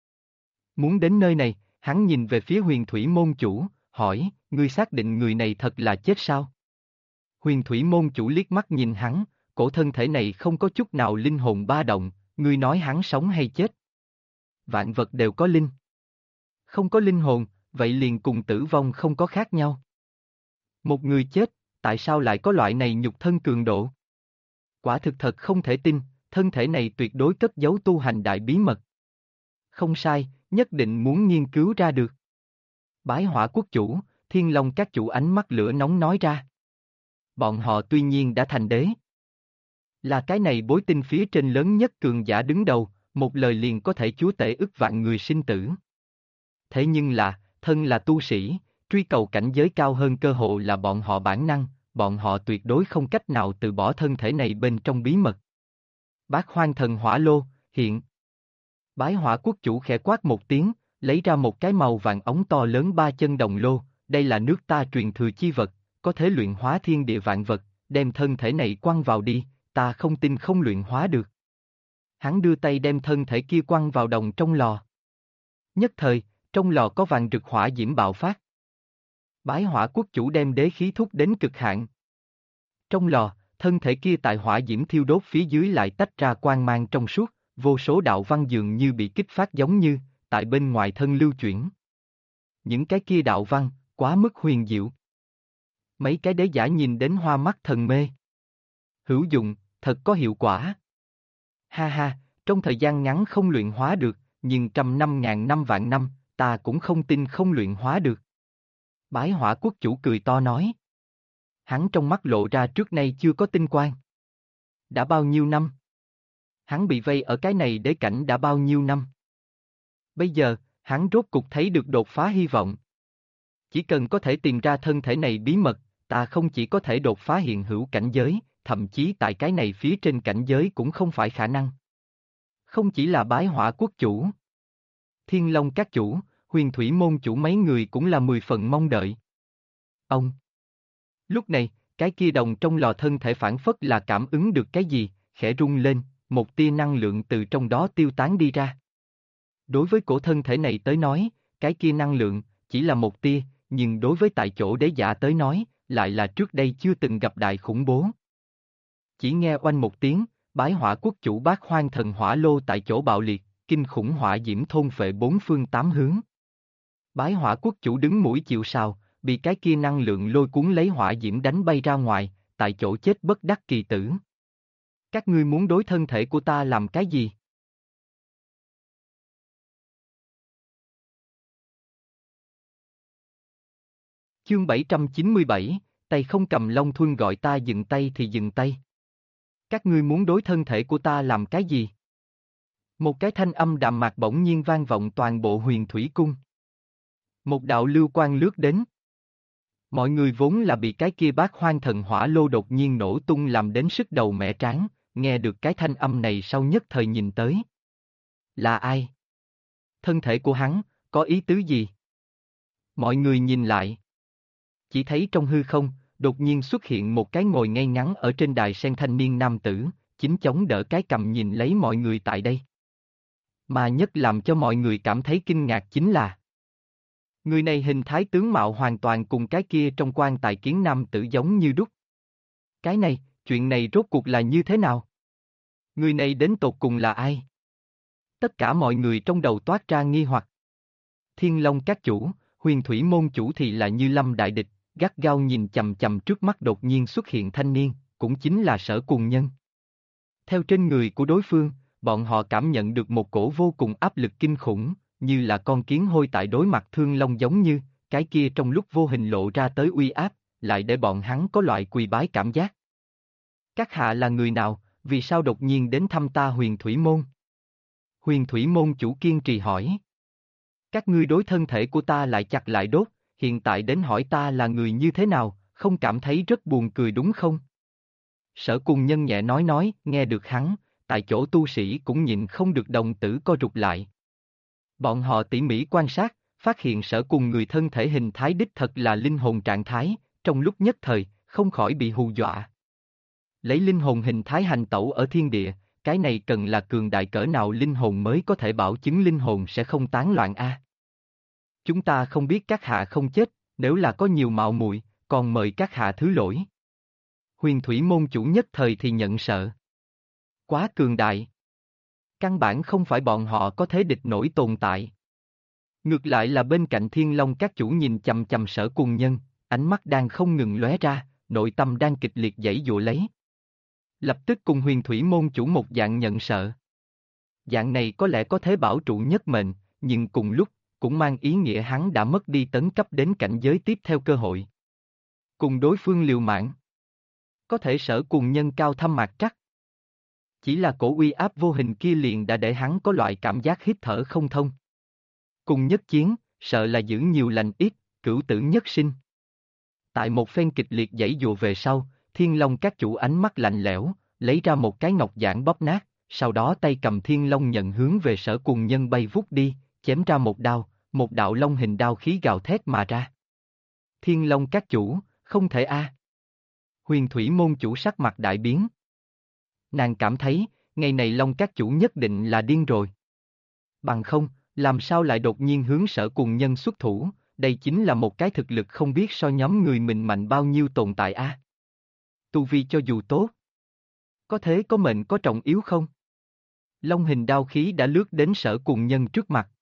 Muốn đến nơi này, hắn nhìn về phía huyền thủy môn chủ, hỏi, ngươi xác định người này thật là chết sao? Huyền thủy môn chủ liếc mắt nhìn hắn, cổ thân thể này không có chút nào linh hồn ba động, ngươi nói hắn sống hay chết? Vạn vật đều có linh. Không có linh hồn, vậy liền cùng tử vong không có khác nhau. Một người chết, tại sao lại có loại này nhục thân cường độ? Quả thực thật không thể tin, thân thể này tuyệt đối cất giấu tu hành đại bí mật. Không sai, nhất định muốn nghiên cứu ra được. Bái Hỏa quốc chủ, Thiên Long các chủ ánh mắt lửa nóng nói ra. Bọn họ tuy nhiên đã thành đế. Là cái này bối tinh phía trên lớn nhất cường giả đứng đầu, một lời liền có thể chúa tể ức vạn người sinh tử. Thế nhưng là, thân là tu sĩ, truy cầu cảnh giới cao hơn cơ hội là bọn họ bản năng, bọn họ tuyệt đối không cách nào từ bỏ thân thể này bên trong bí mật. Bát Hoang Thần Hỏa Lô, hiện. Bái Hỏa quốc chủ khẽ quát một tiếng, lấy ra một cái màu vàng ống to lớn 3 chân đồng lô, đây là nước ta truyền thừa chi vật, có thể luyện hóa thiên địa vạn vật, đem thân thể này quăng vào đi, ta không tin không luyện hóa được. Hắn đưa tay đem thân thể kia quăng vào đồng trong lò. Nhất thời, trong lò có vàng rực hỏa diễm bạo phát. Bái Hỏa quốc chủ đem đế khí thúc đến cực hạn. Trong lò, thân thể kia tại hỏa diễm thiêu đốt phía dưới lại tách ra quang mang trong suốt, vô số đạo văn dường như bị kích phát giống như, tại bên ngoài thân lưu chuyển. Những cái kia đạo văn, quá mức huyền diệu. Mấy cái đế giả nhìn đến hoa mắt thần mê. Hữu dụng, thật có hiệu quả. Ha ha, trong thời gian ngắn không luyện hóa được, nhưng trăm năm ngàn năm vạn năm, ta cũng không tin không luyện hóa được. Bái Hỏa quốc chủ cười to nói. Hắn trong mắt lộ ra trước nay chưa có tinh quang. Đã bao nhiêu năm? Hắn bị vây ở cái này đế cảnh đã bao nhiêu năm? Bây giờ, hắn rốt cục thấy được đột phá hy vọng. Chỉ cần có thể tìm ra thân thể này bí mật, ta không chỉ có thể đột phá hiện hữu cảnh giới, thậm chí tại cái này phía trên cảnh giới cũng không phải khả năng. Không chỉ là Bái Hỏa quốc chủ. Thiên Long các chủ, Huyền Thủy môn chủ mấy người cũng là 10 phần mong đợi. Ông. Lúc này, cái kia đồng trong lò thân thể phản phất là cảm ứng được cái gì, khẽ rung lên, một tia năng lượng từ trong đó tiêu tán đi ra. Đối với cổ thân thể này tới nói, cái kia năng lượng, chỉ là một tia, nhưng đối với tại chỗ đế giả tới nói, lại là trước đây chưa từng gặp đại khủng bố. Chỉ nghe oanh một tiếng, Bái Hỏa quốc chủ Bát Hoang Thần Hỏa Lô tại chỗ bạo liệt, kinh khủng hỏa diễm thôn phệ bốn phương tám hướng. Bái Hỏa quốc chủ đứng mũi chịu sào, bị cái kia năng lượng lôi cuốn lấy hỏa diễm đánh bay ra ngoài, tại chỗ chết bất đắc kỳ tử. Các ngươi muốn đối thân thể của ta làm cái gì? Chương 797, tay không cầm long thuần gọi ta dừng tay thì dừng tay. Các ngươi muốn đối thân thể của ta làm cái gì? Một cái thanh âm đạm mạc bỗng nhiên vang vọng toàn bộ Huyền Thủy cung. Một đạo lưu quang lướt đến. Mọi người vốn là bị cái kia Bát Hoang Thần Hỏa Lô đột nhiên nổ tung làm đến sức đầu mẻ tráng, nghe được cái thanh âm này sau nhất thời nhìn tới. Là ai? Thân thể của hắn, có ý tứ gì? Mọi người nhìn lại. Chỉ thấy trong hư không, đột nhiên xuất hiện một cái ngồi ngay ngắn ở trên đài sen thanh niên nam tử, chính chống đỡ cái cằm nhìn lấy mọi người tại đây. Mà nhất làm cho mọi người cảm thấy kinh ngạc chính là người này hình thái tướng mạo hoàn toàn cùng cái kia trong quan tài kiến nam tử giống như đúc. Cái này, chuyện này rốt cuộc là như thế nào? Người này đến tột cùng là ai? Tất cả mọi người trong đầu toát ra nghi hoặc. Thiên Long các chủ, Huyền Thủy môn chủ thì là như lâm đại địch, gắt gao nhìn chằm chằm trước mắt đột nhiên xuất hiện thanh niên, cũng chính là Sở Cùng Nhân. Theo trên người của đối phương, bọn họ cảm nhận được một cổ vô cùng áp lực kinh khủng, như là con kiến hôi tại đối mặt Thương Long giống như, cái kia trong lúc vô hình lộ ra tới uy áp, lại để bọn hắn có loại quỳ bái cảm giác. Các hạ là người nào, vì sao đột nhiên đến thăm ta Huyền Thủy môn? Huyền Thủy môn chủ kiên trì hỏi. Các ngươi đối thân thể của ta lại chặt lại đốt, hiện tại đến hỏi ta là người như thế nào, không cảm thấy rất buồn cười đúng không? Sở Cùng Nhân nhẹ nói, nghe được hắn, tại chỗ tu sĩ cũng nhịn không được đồng tử co rụt lại. Bọn họ tỉ mỉ quan sát, phát hiện Sở Cùng người thân thể hình thái đích thật là linh hồn trạng thái, trong lúc nhất thời, không khỏi bị hù dọa. Lấy linh hồn hình thái hành tẩu ở thiên địa, cái này cần là cường đại cỡ nào linh hồn mới có thể bảo chứng linh hồn sẽ không tán loạn a. Chúng ta không biết các hạ không chết, nếu là có nhiều mạo muội, còn mời các hạ thứ lỗi. Huyền Thủy môn chủ nhất thời thì nhận sợ. Quá cường đại. Căn bản không phải bọn họ có thể địch nổi tồn tại. Ngược lại là bên cạnh Thiên Long các chủ nhìn chằm chằm Sở Cùng Nhân, ánh mắt đang không ngừng lóe ra, nội tâm đang kịch liệt giãy giụa lấy. Lập tức cùng Huyền Thủy môn chủ một dạng nhận sợ. Dạng này có lẽ có thể bảo trụ nhất mệnh, nhưng cùng lúc, cũng mang ý nghĩa hắn đã mất đi tấn cấp đến cảnh giới tiếp theo cơ hội. Cùng đối phương liều mạng. Có thể Sở Cùng Nhân cao thâm mạc trắc. Chỉ là cổ uy áp vô hình kia liền đã để hắn có loại cảm giác hít thở không thông. Cùng nhất chiến, sợ là giữ nhiều lành ít, cửu tử nhất sinh. Tại một phen kịch liệt giãy dụa về sau, Thiên Long các chủ ánh mắt lạnh lẽo, lấy ra một cái ngọc giản bóp nát, sau đó tay cầm Thiên Long nhận hướng về Sở Cùng Nhân bay vút đi, chém ra một đao, một đạo long hình đao khí gào thét mà ra. Thiên Long các chủ, không thể a. Huyền Thủy môn chủ sắc mặt đại biến. Nàng cảm thấy, ngày này Long các chủ nhất định là điên rồi. Bằng không, làm sao lại đột nhiên hướng Sở Cùng Nhân xuất thủ, đây chính là một cái thực lực không biết so nhóm người mình mạnh bao nhiêu tồn tại a. Tu vi cho dù tốt. Có thế có mệnh có trọng yếu không? Long hình đao khí đã lướt đến Sở Cùng Nhân trước mặt.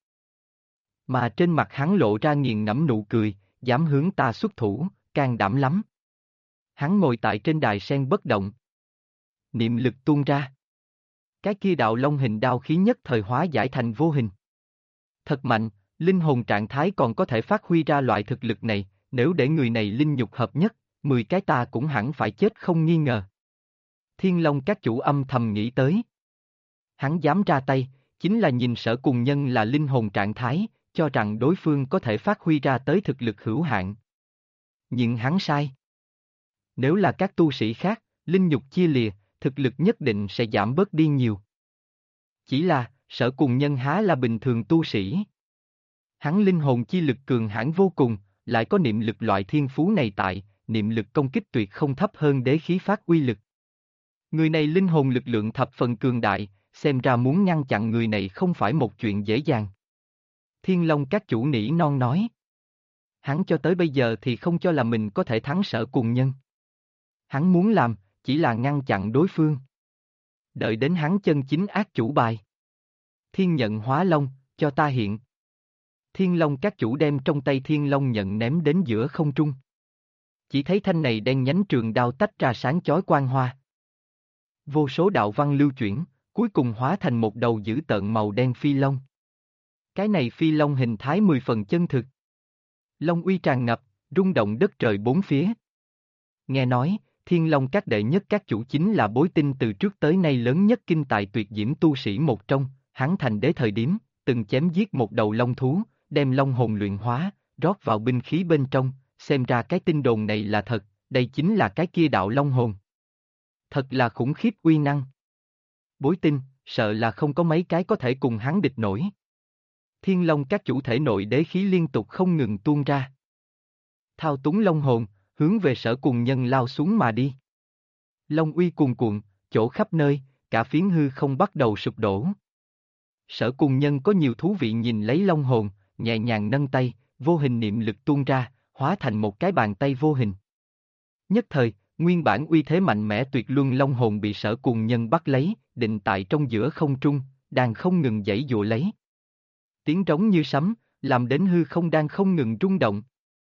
Mà trên mặt hắn lộ ra nghiền ngẫm nụ cười, dám hướng ta xuất thủ, can đảm lắm. Hắn ngồi tại trên đài sen bất động. Niệm lực tuôn ra. Cái kia đạo long hình đao khí nhất thời hóa giải thành vô hình. Thật mạnh, linh hồn trạng thái còn có thể phát huy ra loại thực lực này, nếu để người này linh nhục hợp nhất, 10 cái ta cũng hẳn phải chết không nghi ngờ. Thiên Long các chủ âm thầm nghĩ tới. Hắn dám ra tay, chính là nhìn Sở Cùng Nhân là linh hồn trạng thái, cho rằng đối phương có thể phát huy ra tới thực lực hữu hạn. Nhưng hắn sai. Nếu là các tu sĩ khác, linh nhục chia lìa, thực lực nhất định sẽ giảm bớt đi nhiều. Chỉ là, Sở Cùng Nhân há là bình thường tu sĩ. Hắn linh hồn chi lực cường hãn vô cùng, lại có niệm lực loại thiên phú này tại, niệm lực công kích tuyệt không thấp hơn đế khí phát uy lực. Người này linh hồn lực lượng thập phần cường đại, xem ra muốn ngăn chặn người này không phải một chuyện dễ dàng. Thiên Long các chủ nỉ non nói. Hắn cho tới bây giờ thì không cho là mình có thể thắng Sở Cùng Nhân. Hắn muốn làm, chỉ là ngăn chặn đối phương. Đợi đến hắn chân chính ác chủ bài. Thiên nhận hóa long, cho ta hiện. Thiên Long các chủ đem trong tay Thiên Long nhận ném đến giữa không trung. Chỉ thấy thanh này đen nhánh trường đao tách ra sáng chói quang hoa. Vô số đạo văn lưu chuyển, cuối cùng hóa thành một đầu dữ tợn màu đen phi long. Cái này phi long hình thái 10 phần chân thực. Long uy tràn ngập, rung động đất trời bốn phía. Nghe nói, Thiên Long các đệ nhất các chủ chính là bối tinh từ trước tới nay lớn nhất kinh tài tuyệt diễm tu sĩ một trong, hắn thành đế thời điểm, từng chém giết một đầu long thú, đem long hồn luyện hóa, rót vào binh khí bên trong, xem ra cái tin đồn này là thật, đây chính là cái kia đạo long hồn. Thật là khủng khiếp uy năng. Bối tinh, sợ là không có mấy cái có thể cùng hắn địch nổi. Thiên Long các chủ thể nội đế khí liên tục không ngừng tuôn ra. Thao túng long hồn, hướng về Sở Cùng Nhân lao xuống mà đi. Long uy cuồn cuộn, chỗ khắp nơi, cả phiến hư không bắt đầu sụp đổ. Sở Cùng Nhân có nhiều thú vị nhìn lấy Long hồn, nhẹ nhàng nâng tay, vô hình niệm lực tuôn ra, hóa thành một cái bàn tay vô hình. Nhất thời, nguyên bản uy thế mạnh mẽ tuyệt luân Long hồn bị Sở Cùng Nhân bắt lấy, định tại trong giữa không trung, đang không ngừng giãy giụa lấy. Tiếng trống như sấm, làm đến hư không đang không ngừng rung động.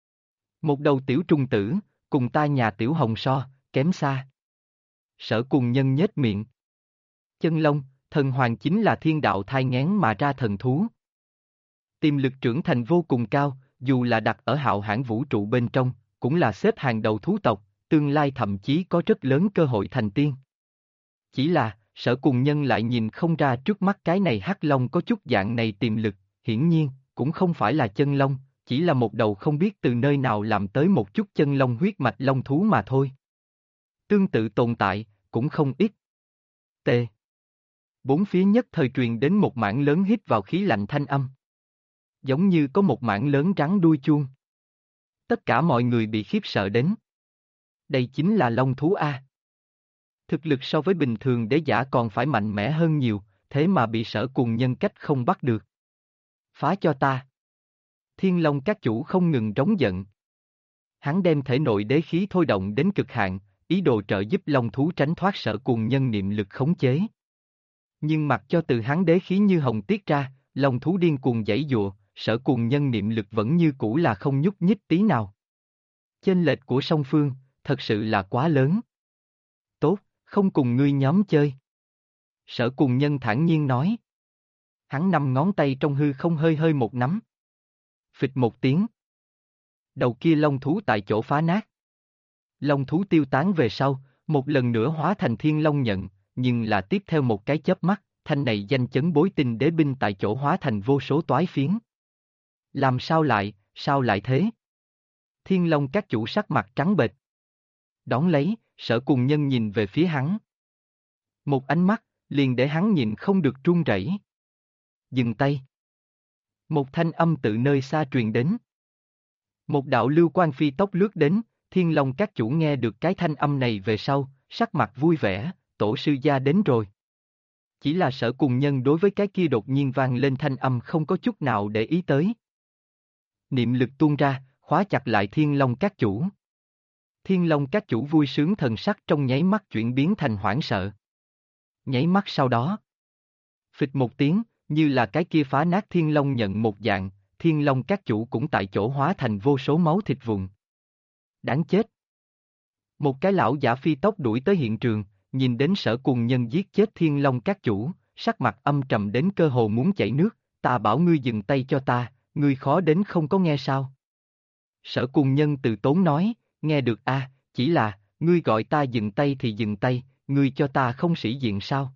Một đầu tiểu trùng tử, cùng ta nhà tiểu hồng so, kém xa. Sở Cùng Nhân nhếch miệng. Chân Long, thần hoàng chính là thiên đạo thai nghén mà ra thần thú. Tiềm lực trưởng thành vô cùng cao, dù là đặt ở hạo hãn vũ trụ bên trong, cũng là xếp hàng đầu thú tộc, tương lai thậm chí có rất lớn cơ hội thành tiên. Chỉ là, Sở Cùng Nhân lại nhìn không ra trước mắt cái này hắc long có chút dạng này tiềm lực, hiển nhiên, cũng không phải là chân long, chỉ là một đầu không biết từ nơi nào làm tới một chút chân long huyết mạch long thú mà thôi. Tương tự tồn tại, cũng không ít. T. Bốn phía nhất thời truyền đến một mảng lớn hít vào khí lạnh thanh âm. Giống như có một mảng lớn rắn đuôi chuông. Tất cả mọi người bị khiếp sợ đến. Đây chính là long thú A. Thực lực so với bình thường đế giả còn phải mạnh mẽ hơn nhiều, thế mà bị Sở Cùng Nhân cách không bắt được. Phá cho ta. Thiên Long các chủ không ngừng trống giận. Hắn đem thể nội đế khí thôi động đến cực hạn, ý đồ trợ giúp long thú tránh thoát Sở Cùng Nhân niệm lực khống chế. Nhưng mặc cho từ hắn đế khí như hồng tiết ra, long thú điên cuồng giãy giụa, Sở Cùng Nhân niệm lực vẫn như cũ là không nhúc nhích tí nào. Chênh lệch của song phương, thật sự là quá lớn. Tốt, không cùng ngươi nhóm chơi. Sở Cùng Nhân thản nhiên nói. Hắn năm ngón tay trong hư không hơi hơi một nắm. Phịch một tiếng. Đầu kia long thú tại chỗ phá nát. Long thú tiêu tán về sau, một lần nữa hóa thành thiên long nhận, nhưng là tiếp theo một cái chớp mắt, thanh này danh chấn bối tinh đế binh tại chỗ hóa thành vô số toái phiến. Làm sao lại thế? Thiên Long các chủ sắc mặt trắng bệch. Đón lấy, Sở Cùng Nhân nhìn về phía hắn. Một ánh mắt, liền để hắn nhìn không được run rẩy. Dừng tay. Một thanh âm tự nơi xa truyền đến. Một đạo lưu quang phi tốc lướt đến, Thiên Long các chủ nghe được cái thanh âm này về sau, sắc mặt vui vẻ, tổ sư gia đến rồi. Chỉ là Sở Cùng Nhân đối với cái kia đột nhiên vang lên thanh âm không có chút nào để ý tới. Niệm lực tuôn ra, khóa chặt lại Thiên Long các chủ. Thiên Long các chủ vui sướng thần sắc trong nháy mắt chuyển biến thành hoảng sợ. Nháy mắt sau đó. Phịch một tiếng, như là cái kia phá nát Thiên Long nhận một dạng, Thiên Long các chủ cũng tại chỗ hóa thành vô số máu thịt vụn. Đáng chết. Một cái lão giả phi tốc đuổi tới hiện trường, nhìn đến Sở Cùng Nhân giết chết Thiên Long các chủ, sắc mặt âm trầm đến cơ hồ muốn chảy nước, ta bảo ngươi dừng tay cho ta, ngươi khó đến không có nghe sao. Sở Cùng Nhân từ tốn nói, nghe được a, chỉ là, ngươi gọi ta dừng tay thì dừng tay, ngươi cho ta không sĩ diện sao?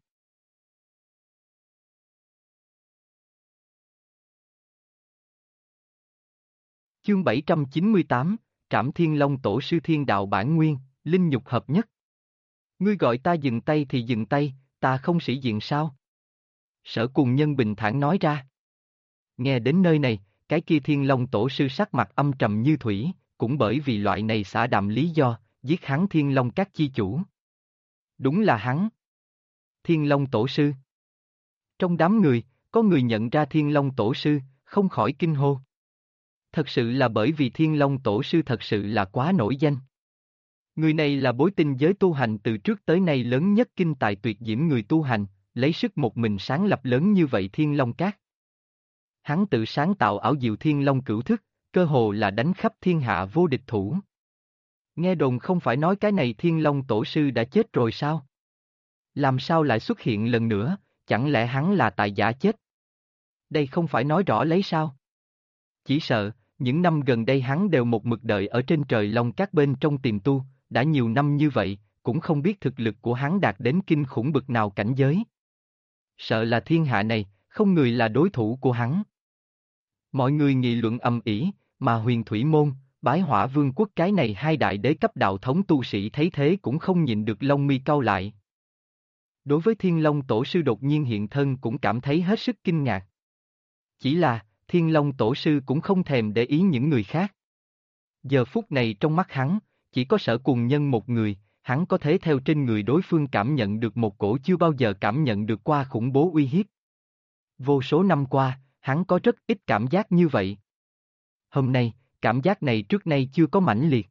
Chương 798, Trảm Thiên Long Tổ sư Thiên Đạo Bản Nguyên, Linh Nhục Hợp Nhất. Ngươi gọi ta dừng tay thì dừng tay, ta không sĩ diện sao? Sở Cùng Nhân bình thản nói ra. Nghe đến nơi này, cái kia Thiên Long Tổ sư sắc mặt âm trầm như thủy, cũng bởi vì loại này xả đạm lý do, giết hắn Thiên Long các chi chủ. Đúng là hắn. Thiên Long Tổ sư. Trong đám người, có người nhận ra Thiên Long Tổ sư, không khỏi kinh hô. Thật sự là bởi vì Thiên Long Tổ sư thật sự là quá nổi danh. Người này là bối tinh giới tu hành từ trước tới nay lớn nhất kinh tài tuyệt diễm người tu hành, lấy sức một mình sáng lập lớn như vậy Thiên Long Các. Hắn tự sáng tạo ảo diệu Thiên Long cửu thức, cơ hồ là đánh khắp thiên hạ vô địch thủ. Nghe đồn không phải nói cái này Thiên Long Tổ sư đã chết rồi sao? Làm sao lại xuất hiện lần nữa, chẳng lẽ hắn là tại giả chết? Đây không phải nói rõ lấy sao? Chỉ sợ, những năm gần đây hắn đều một mực đợi ở trên trời Long Các bên trong tiềm tu, đã nhiều năm như vậy, cũng không biết thực lực của hắn đạt đến kinh khủng bực nào cảnh giới. Sợ là thiên hạ này, không người là đối thủ của hắn. Mọi người nghị luận ầm ĩ, mà Huyền Thủy Môn, Bái Hỏa Vương quốc cái này hai đại đế cấp đạo thống tu sĩ thấy thế cũng không nhìn được lông mi cau lại. Đối với Thiên Long Tổ sư đột nhiên hiện thân cũng cảm thấy hết sức kinh ngạc. Chỉ là, Thiên Long Tổ sư cũng không thèm để ý những người khác. Giờ phút này trong mắt hắn, Chỉ có Sở Cùng Nhân một người, hắn có thể theo trên người đối phương cảm nhận được một cổ chưa bao giờ cảm nhận được qua khủng bố uy hiếp. Vô số năm qua, hắn có rất ít cảm giác như vậy. Hôm nay, cảm giác này trước nay chưa có mãnh liệt.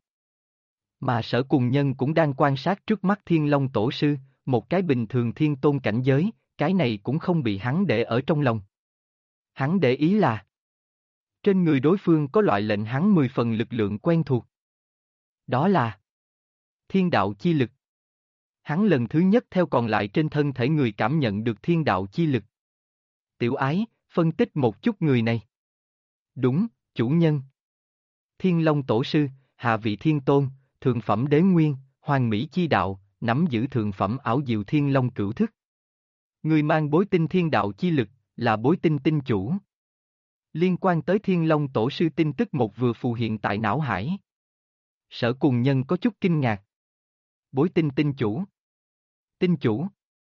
Mà Sở Cùng Nhân cũng đang quan sát trước mắt Thiên Long Tổ Sư, một cái bình thường thiên tôn cảnh giới, cái này cũng không bị hắn để ở trong lòng. Hắn để ý là trên người đối phương có loại lệnh hắn 10 phần lực lượng quen thuộc. Đó là thiên đạo chi lực. Hắn lần thứ nhất theo còn lại trên thân thể người cảm nhận được thiên đạo chi lực. Tiểu Ái, phân tích một chút người này. Đúng, chủ nhân. Thiên Long Tổ Sư, hạ vị thiên tôn, thượng phẩm đế nguyên, hoàng mỹ chi đạo, nắm giữ thượng phẩm ảo diệu thiên long cửu thức. Người mang bối tinh thiên đạo chi lực, là bối tinh tinh chủ. Liên quan tới Thiên Long Tổ Sư tin tức một vừa phù hiện tại não hải. Sở Cùng Nhân có chút kinh ngạc. Bối tinh tinh chủ. Tinh chủ.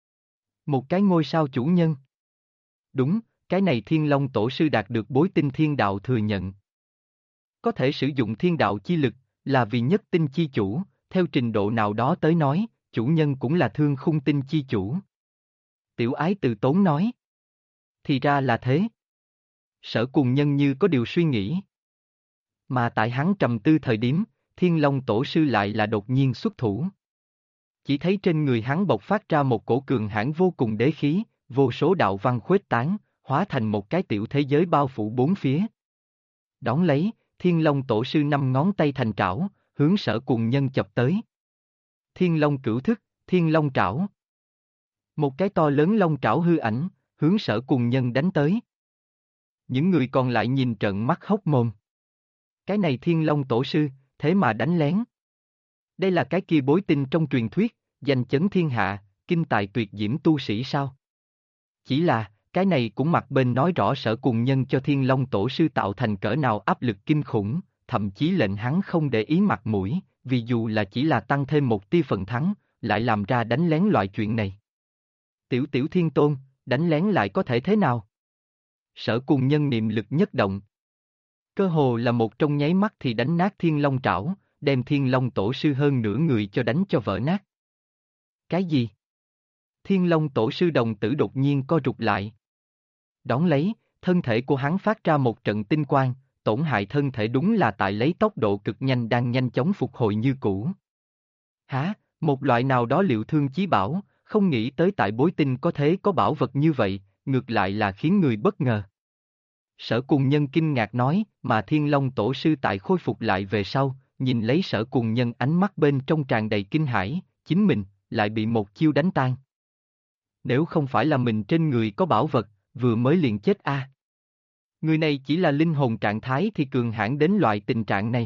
Một cái ngôi sao chủ nhân. Đúng, cái này Thiên Long Tổ Sư đạt được bối tinh thiên đạo thừa nhận. Có thể sử dụng thiên đạo chi lực, là vì nhất tinh chi chủ, theo trình độ nào đó tới nói, chủ nhân cũng là thương khung tinh chi chủ. Tiểu Ái từ tốn nói. Thì ra là thế. Sở Cùng Nhân như có điều suy nghĩ. Mà tại hắn trầm tư thời điểm, Thiên Long Tổ Sư lại là đột nhiên xuất thủ. Chỉ thấy trên người hắn bộc phát ra một cổ cường hãn vô cùng đế khí, vô số đạo văn khuếch tán, hóa thành một cái tiểu thế giới bao phủ bốn phía. Đón lấy, Thiên Long Tổ Sư năm ngón tay thành trảo, hướng Sở Cùng Nhân chập tới. Thiên Long cửu thức, Thiên Long trảo. Một cái to lớn long trảo hư ảnh, hướng Sở Cùng Nhân đánh tới. Những người còn lại nhìn trợn mắt hốc mồm. Cái này Thiên Long Tổ Sư, thế mà đánh lén. Đây là cái kia bối tinh trong truyền thuyết, danh chấn thiên hạ, kinh tài tuyệt diễm tu sĩ sao? Chỉ là, cái này cũng mặt bên nói rõ Sở Cùng Nhân cho Thiên Long Tổ Sư tạo thành cỡ nào áp lực kinh khủng, thậm chí lệnh hắn không để ý mặt mũi, vì dù là chỉ là tăng thêm một tia phần thắng, lại làm ra đánh lén loại chuyện này. Tiểu tiểu thiên tôn, đánh lén lại có thể thế nào? Sở Cùng Nhân niệm lực nhất động. Cơ hồ là một trong nháy mắt thì đánh nát Thiên Long trảo, đem Thiên Long Tổ Sư hơn nửa người cho đánh cho vỡ nát. Cái gì? Thiên Long Tổ Sư đồng tử đột nhiên co rụt lại. Đón lấy, thân thể của hắn phát ra một trận tinh quang, tổn hại thân thể đúng là tại lấy tốc độ cực nhanh đang nhanh chóng phục hồi như cũ. Hả, một loại nào đó liệu thương chí bảo, không nghĩ tới tại bối tinh có thế có bảo vật như vậy, ngược lại là khiến người bất ngờ. Sở Cùng Nhân kinh ngạc nói, mà Thiên Long Tổ Sư tại khôi phục lại về sau, nhìn lấy Sở Cùng Nhân ánh mắt bên trong tràn đầy kinh hãi, chính mình, lại bị một chiêu đánh tan. Nếu không phải là mình trên người có bảo vật, vừa mới liền chết a. Người này chỉ là linh hồn trạng thái thì cường hãn đến loại tình trạng này.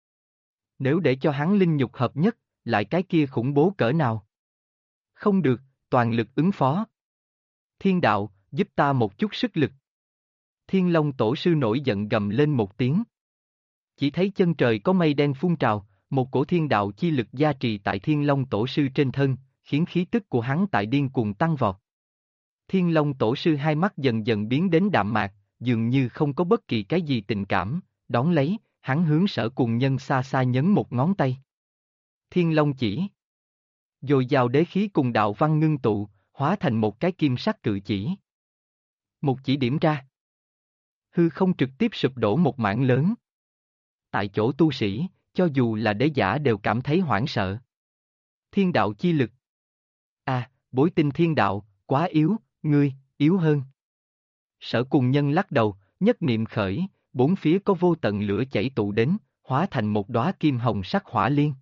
Nếu để cho hắn linh nhục hợp nhất, lại cái kia khủng bố cỡ nào? Không được, toàn lực ứng phó. Thiên đạo, giúp ta một chút sức lực. Thiên Long Tổ Sư nổi giận gầm lên một tiếng. Chỉ thấy chân trời có mây đen phun trào, một cổ thiên đạo chi lực gia trì tại Thiên Long Tổ Sư trên thân, khiến khí tức của hắn tại điên cuồng tăng vọt. Thiên Long Tổ Sư hai mắt dần dần biến đến đạm mạc, dường như không có bất kỳ cái gì tình cảm, đón lấy, hắn hướng Sở Cùng Nhân xa xa nhấn một ngón tay. Thiên Long chỉ. Dồi dào đế khí cùng đạo văn ngưng tụ, hóa thành một cái kim sắc cự chỉ. Một chỉ điểm ra. Hư không trực tiếp sụp đổ một mảng lớn. Tại chỗ tu sĩ, cho dù là đế giả đều cảm thấy hoảng sợ. Thiên đạo chi lực. À, bối tinh thiên đạo, quá yếu, ngươi, yếu hơn. Sở Cùng Nhân lắc đầu, nhất niệm khởi, bốn phía có vô tận lửa chảy tụ đến, hóa thành một đóa kim hồng sắc hỏa liên.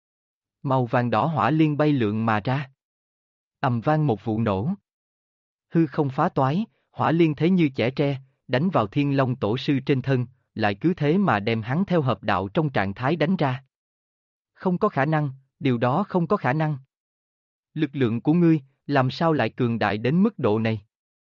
Màu vàng đỏ hỏa liên bay lượn mà ra. Ầm vang một vụ nổ. Hư không phá toái, hỏa liên thế như chẻ tre, đánh vào Thiên Long Tổ Sư trên thân, lại cứ thế mà đem hắn theo hợp đạo trong trạng thái đánh ra. Không có khả năng, điều đó không có khả năng. Lực lượng của ngươi, làm sao lại cường đại đến mức độ này?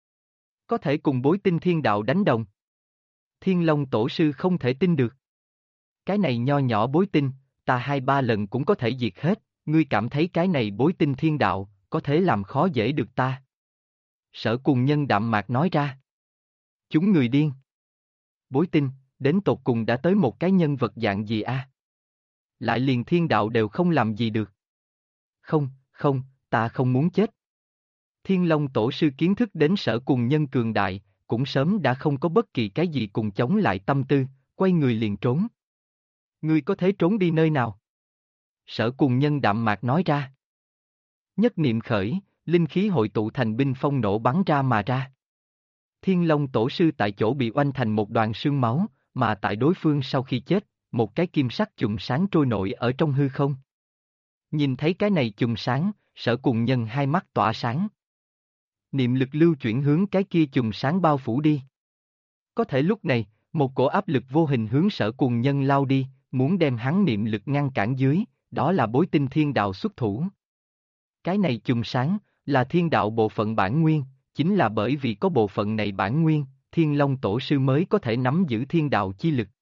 Có thể cùng bối tinh thiên đạo đánh đồng. Thiên Long Tổ Sư không thể tin được. Cái này nho nhỏ bối tinh, ta 2-3 lần cũng có thể diệt hết, ngươi cảm thấy cái này bối tinh thiên đạo, có thể làm khó dễ được ta. Sở Cùng Nhân đạm mạc nói ra. Chúng người điên. Bối tinh, đến tột cùng đã tới một cái nhân vật dạng gì a? lại liền thiên đạo đều không làm gì được. Không, không, ta không muốn chết. Thiên Long tổ sư kiến thức đến Sở Cùng Nhân cường đại, cũng sớm đã không có bất kỳ cái gì cùng chống lại tâm tư, quay người liền trốn. Ngươi có thể trốn đi nơi nào? Sở Cùng Nhân đạm mạc nói ra. Nhất niệm khởi, linh khí hội tụ thành binh phong nổ bắn ra mà ra. Thiên Long tổ sư tại chỗ bị oanh thành một đoàn sương máu, mà tại đối phương sau khi chết, một cái kim sắc chùm sáng trôi nổi ở trong hư không. Nhìn thấy cái này chùm sáng, Sở Cùng Nhân hai mắt tỏa sáng. Niệm lực lưu chuyển hướng cái kia chùm sáng bao phủ đi. Có thể lúc này, một cổ áp lực vô hình hướng Sở Cùng Nhân lao đi, muốn đem hắn niệm lực ngăn cản dưới, đó là bối tinh thiên đạo xuất thủ. Cái này chùm sáng, là thiên đạo bộ phận bản nguyên, chính là bởi vì có bộ phận này bản nguyên, Thiên Long tổ sư mới có thể nắm giữ thiên đạo chi lực.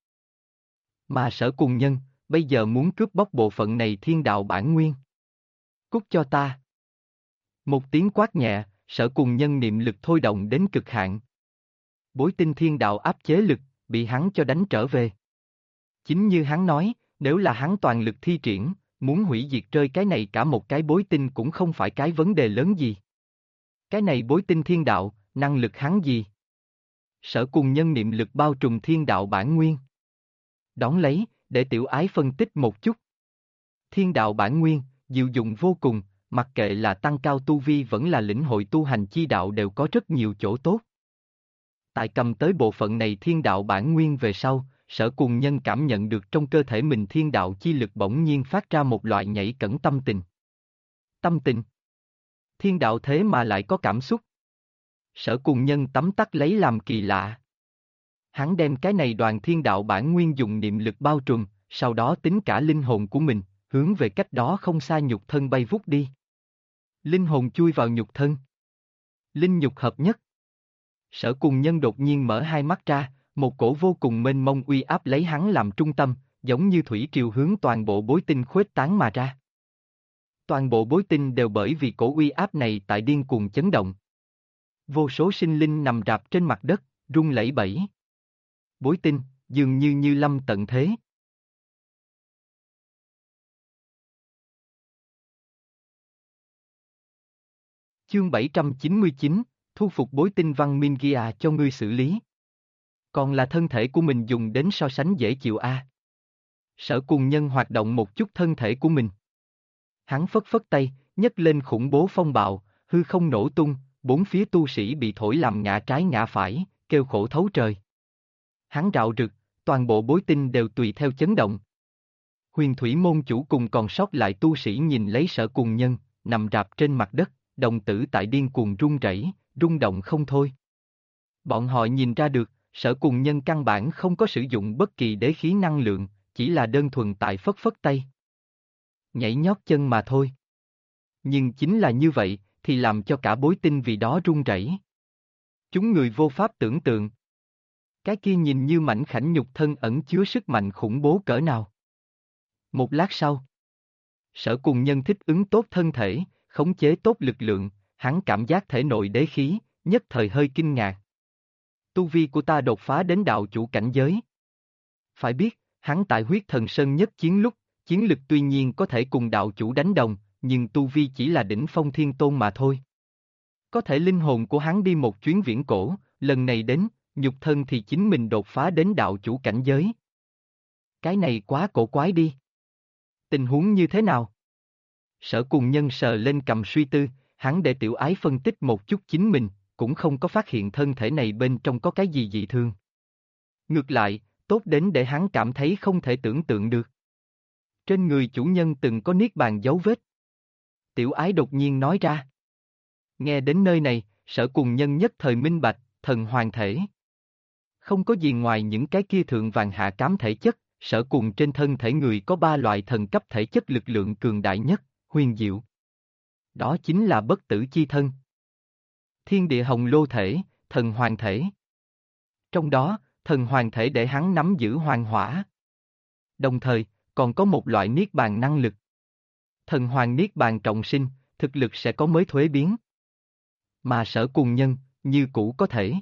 Mà Sở Cùng Nhân, bây giờ muốn cướp bóc bộ phận này thiên đạo bản nguyên. Cút cho ta. Một tiếng quát nhẹ, Sở Cùng Nhân niệm lực thôi động đến cực hạn. Bối tinh thiên đạo áp chế lực, bị hắn cho đánh trở về. Chính như hắn nói, nếu là hắn toàn lực thi triển, muốn hủy diệt rơi cái này cả một cái bối tinh cũng không phải cái vấn đề lớn gì. Cái này bối tinh thiên đạo, năng lực hắn gì? Sở Cùng Nhân niệm lực bao trùm thiên đạo bản nguyên. Đón lấy, để tiểu ái phân tích một chút. Thiên đạo bản nguyên, diệu dụng vô cùng, mặc kệ là tăng cao tu vi vẫn là lĩnh hội tu hành chi đạo đều có rất nhiều chỗ tốt. Tại cầm tới bộ phận này thiên đạo bản nguyên về sau, Sở Cùng Nhân cảm nhận được trong cơ thể mình thiên đạo chi lực bỗng nhiên phát ra một loại nhảy cẫng tâm tình. Tâm tình? Thiên đạo thế mà lại có cảm xúc. Sở Cùng Nhân tấm tắc lấy làm kỳ lạ. Hắn đem cái này đoàn thiên đạo bản nguyên dùng niệm lực bao trùm, sau đó tính cả linh hồn của mình, hướng về cách đó không xa nhục thân bay vút đi. Linh hồn chui vào nhục thân. Linh nhục hợp nhất. Sở Cùng Nhân đột nhiên mở hai mắt ra, một cổ vô cùng mênh mông uy áp lấy hắn làm trung tâm, giống như thủy triều hướng toàn bộ bối tinh khuếch tán mà ra. Toàn bộ bối tinh đều bởi vì cổ uy áp này tại điên cuồng chấn động. Vô số sinh linh nằm rạp trên mặt đất, run lẩy bẩy. Bối tinh, dường như như lâm tận thế. Chương 799, thu phục bối tinh văn minh Gia cho ngươi xử lý. Còn là thân thể của mình dùng đến so sánh dễ chịu a. Sở Cùng Nhân hoạt động một chút thân thể của mình. Hắn phất phất tay, nhấc lên khủng bố phong bạo, hư không nổ tung, bốn phía tu sĩ bị thổi làm ngã trái ngã phải, kêu khổ thấu trời. Hắn rạo rực, toàn bộ bối tinh đều tùy theo chấn động. Huyền Thủy môn chủ cùng còn sót lại tu sĩ nhìn lấy Sở Cùng Nhân, nằm rạp trên mặt đất, đồng tử tại điên cuồng run rẩy, rung động không thôi. Bọn họ nhìn ra được, Sở Cùng Nhân căn bản không có sử dụng bất kỳ đế khí năng lượng, chỉ là đơn thuần tại phất phất tay. Nhảy nhót chân mà thôi. Nhưng chính là như vậy, thì làm cho cả bối tinh vì đó run rẩy. Chúng người vô pháp tưởng tượng. Cái kia nhìn như mảnh khảnh nhục thân ẩn chứa sức mạnh khủng bố cỡ nào. Một lát sau, Sở Cùng Nhân thích ứng tốt thân thể, khống chế tốt lực lượng, hắn cảm giác thể nội đế khí, nhất thời hơi kinh ngạc. Tu vi của ta đột phá đến đạo chủ cảnh giới. Phải biết, hắn tại huyết thần sơn nhất chiến lúc, chiến lực tuy nhiên có thể cùng đạo chủ đánh đồng, nhưng tu vi chỉ là đỉnh phong thiên tôn mà thôi. Có thể linh hồn của hắn đi một chuyến viễn cổ, lần này đến, nhục thân thì chính mình đột phá đến đạo chủ cảnh giới. Cái này quá cổ quái đi. Tình huống như thế nào? Sở Cùng Nhân sờ lên cầm suy tư, hắn để tiểu ái phân tích một chút chính mình, cũng không có phát hiện thân thể này bên trong có cái gì dị thường. Ngược lại, tốt đến để hắn cảm thấy không thể tưởng tượng được. Trên người chủ nhân từng có niết bàn dấu vết. Tiểu ái đột nhiên nói ra. Nghe đến nơi này, Sở Cùng Nhân nhất thời minh bạch, thần hoàng thể. Không có gì ngoài những cái kia thượng vàng hạ cám thể chất, Sở Cùng trên thân thể người có 3 loại thần cấp thể chất lực lượng cường đại nhất, huyền diệu. Đó chính là bất tử chi thân. Thiên địa hồng lô thể, thần hoàng thể. Trong đó, thần hoàng thể để hắn nắm giữ hoàng hỏa. Đồng thời, còn có một loại niết bàn năng lực. Thần hoàng niết bàn trọng sinh, thực lực sẽ có mới thuế biến. Mà Sở Cùng Nhân, như cũ có thể.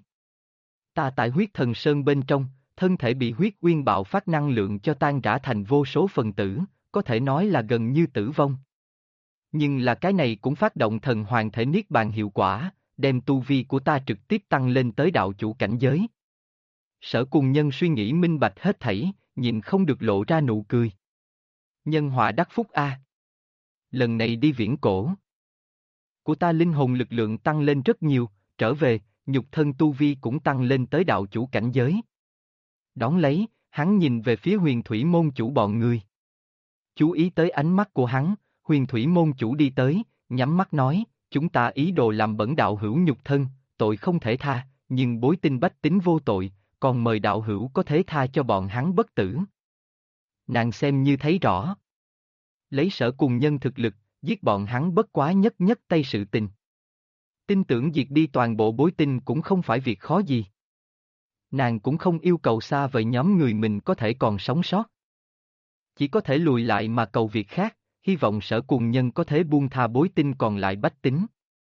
Ta tại huyết thần sơn bên trong, thân thể bị huyết uyên bạo phát năng lượng cho tan rã thành vô số phần tử, có thể nói là gần như tử vong. Nhưng là cái này cũng phát động thần hoàng thể niết bàn hiệu quả, đem tu vi của ta trực tiếp tăng lên tới đạo chủ cảnh giới. Sở Cùng Nhân suy nghĩ minh bạch hết thảy, nhìn không được lộ ra nụ cười. Nhân họa đắc phúc a. Lần này đi viễn cổ của ta linh hồn lực lượng tăng lên rất nhiều, trở về, nhục thân tu vi cũng tăng lên tới đạo chủ cảnh giới. Đón lấy, hắn nhìn về phía huyền thủy môn chủ bọn người. Chú ý tới ánh mắt của hắn, huyền thủy môn chủ đi tới, nhắm mắt nói, chúng ta ý đồ làm bẩn đạo hữu nhục thân, tội không thể tha, nhưng bối tinh bách tính vô tội, còn mời đạo hữu có thể tha cho bọn hắn bất tử. Nàng xem như thấy rõ. Lấy Sở Cùng Nhân thực lực, giết bọn hắn bất quá nhất nhất tay sự tình. Tin tưởng diệt đi toàn bộ bối tinh cũng không phải việc khó gì. Nàng cũng không yêu cầu xa vời nhóm người mình có thể còn sống sót. Chỉ có thể lùi lại mà cầu việc khác, hy vọng Sở Cùng Nhân có thể buông tha bối tinh còn lại bách tính.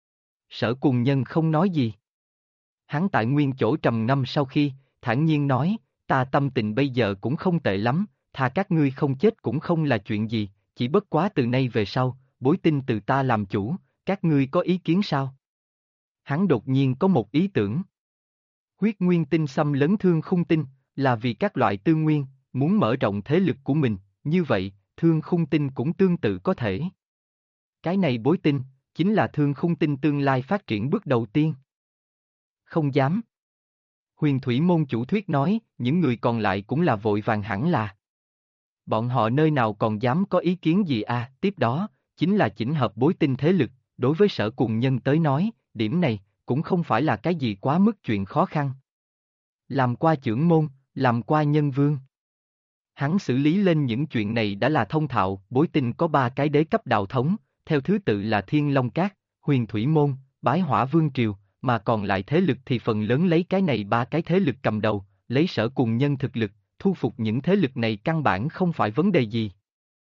Sở Cùng Nhân không nói gì. Hắn tại nguyên chỗ trầm ngâm sau khi, thản nhiên nói, ta tâm tình bây giờ cũng không tệ lắm, tha các ngươi không chết cũng không là chuyện gì, chỉ bất quá từ nay về sau, bối tinh từ ta làm chủ, các ngươi có ý kiến sao? Hắn đột nhiên có một ý tưởng. Huyết nguyên tinh xâm lấn thương khung tinh, là vì các loại tư nguyên, muốn mở rộng thế lực của mình, như vậy, thương khung tinh cũng tương tự có thể. Cái này bối tinh, chính là thương khung tinh tương lai phát triển bước đầu tiên. Không dám. Huyền thủy môn chủ thuyết nói, những người còn lại cũng là vội vàng hẳn là. Bọn họ nơi nào còn dám có ý kiến gì à, tiếp đó, chính là chỉnh hợp bối tinh thế lực, đối với Sở Cùng Nhân tới nói, điểm này, cũng không phải là cái gì quá mức chuyện khó khăn. Làm qua chưởng môn, làm qua nhân vương. Hắn xử lý lên những chuyện này đã là thông thạo, bối tinh có 3 cái đế cấp đạo thống, theo thứ tự là Thiên Long Cát, Huyền Thủy Môn, Bái Hỏa Vương Triều, mà còn lại thế lực thì phần lớn lấy cái này 3 cái thế lực cầm đầu, lấy Sở Cùng Nhân thực lực, thu phục những thế lực này căn bản không phải vấn đề gì.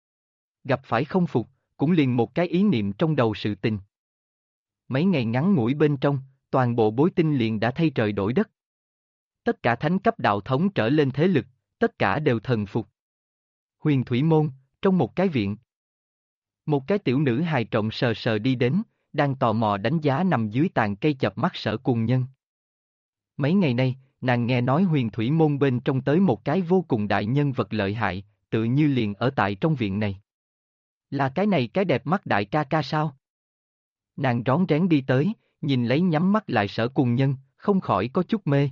Gặp phải không phục, cũng liền một cái ý niệm trong đầu sự tình. Mấy ngày ngắn ngủi bên trong, toàn bộ bối tinh liền đã thay trời đổi đất. Tất cả thánh cấp đạo thống trở lên thế lực, tất cả đều thần phục. Huyền Thủy Môn, trong một cái viện. Một cái tiểu nữ hài trộm sờ sờ đi đến, đang tò mò đánh giá nằm dưới tàn cây chập mắt Sở Cùng Nhân. Mấy ngày nay, nàng nghe nói Huyền Thủy Môn bên trong tới một cái vô cùng đại nhân vật lợi hại, tự như liền ở tại trong viện này. Là cái này cái đẹp mắt đại ca ca sao? Nàng rón rén đi tới, nhìn lấy nhắm mắt lại Sở Cùng Nhân, không khỏi có chút mê.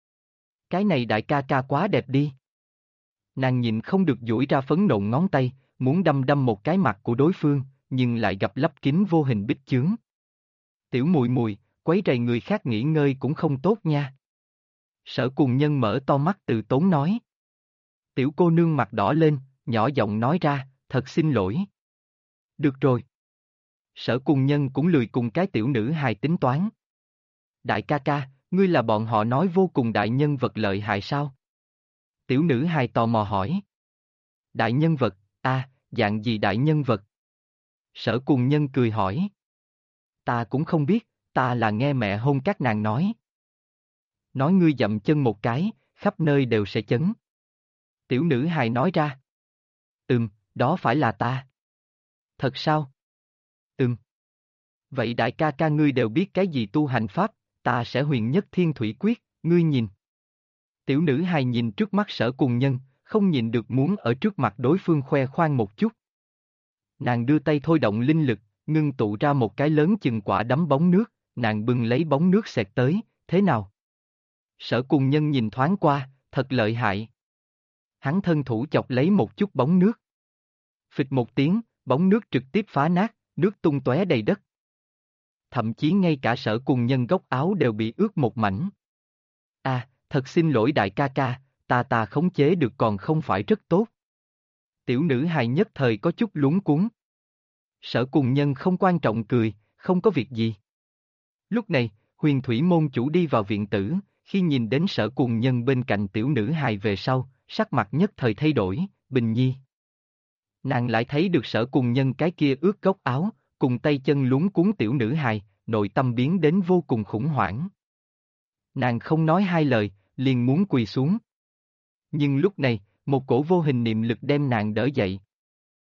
Cái này đại ca ca quá đẹp đi. Nàng nhìn không được duỗi ra phấn nộn ngón tay, muốn đâm đâm một cái mặt của đối phương, nhưng lại gặp lấp kín vô hình bích chướng. Tiểu mùi mùi, quấy rầy người khác nghỉ ngơi cũng không tốt nha. Sở Cùng Nhân mở to mắt từ tốn nói. Tiểu cô nương mặt đỏ lên, nhỏ giọng nói ra, thật xin lỗi. Được rồi. Sở Cùng Nhân cũng lười cùng cái tiểu nữ hài tính toán. Đại ca ca, ngươi là bọn họ nói vô cùng đại nhân vật lợi hại sao? Tiểu nữ hài tò mò hỏi. Đại nhân vật, dạng gì đại nhân vật? Sở Cùng Nhân cười hỏi. Ta cũng không biết, ta là nghe mẹ hôn các nàng nói. Nói ngươi dậm chân một cái, khắp nơi đều sẽ chấn. Tiểu nữ hài nói ra. Đó phải là ta. Thật sao? Vậy đại ca ca ngươi đều biết cái gì tu hành pháp, ta sẽ huyền nhất thiên thủy quyết, ngươi nhìn. Tiểu nữ hài nhìn trước mắt Sở Cùng Nhân, không nhìn được muốn ở trước mặt đối phương khoe khoang một chút. Nàng đưa tay thôi động linh lực, ngưng tụ ra một cái lớn chừng quả đấm bóng nước, nàng bưng lấy bóng nước xẹt tới, thế nào? Sở Cùng Nhân nhìn thoáng qua, thật lợi hại. Hắn thân thủ chọc lấy một chút bóng nước. Phịch một tiếng, bóng nước trực tiếp phá nát, nước tung tóe đầy đất. Thậm chí ngay cả Sở Cùng Nhân góc áo đều bị ướt một mảnh. Thật xin lỗi đại ca ca, ta khống chế được còn không phải rất tốt. Tiểu nữ hài nhất thời có chút lúng cuống. Sở Cùng Nhân không quan trọng cười, không có việc gì. Lúc này, Huyền Thủy Môn chủ đi vào viện tử, khi nhìn đến Sở Cùng Nhân bên cạnh tiểu nữ hài về sau, sắc mặt nhất thời thay đổi, Bình Nhi. Nàng lại thấy được Sở Cùng Nhân cái kia ướt góc áo, cùng tay chân luống cuống tiểu nữ hài, nội tâm biến đến vô cùng khủng hoảng. Nàng không nói hai lời, liền muốn quỳ xuống. Nhưng lúc này, một cổ vô hình niệm lực đem nàng đỡ dậy.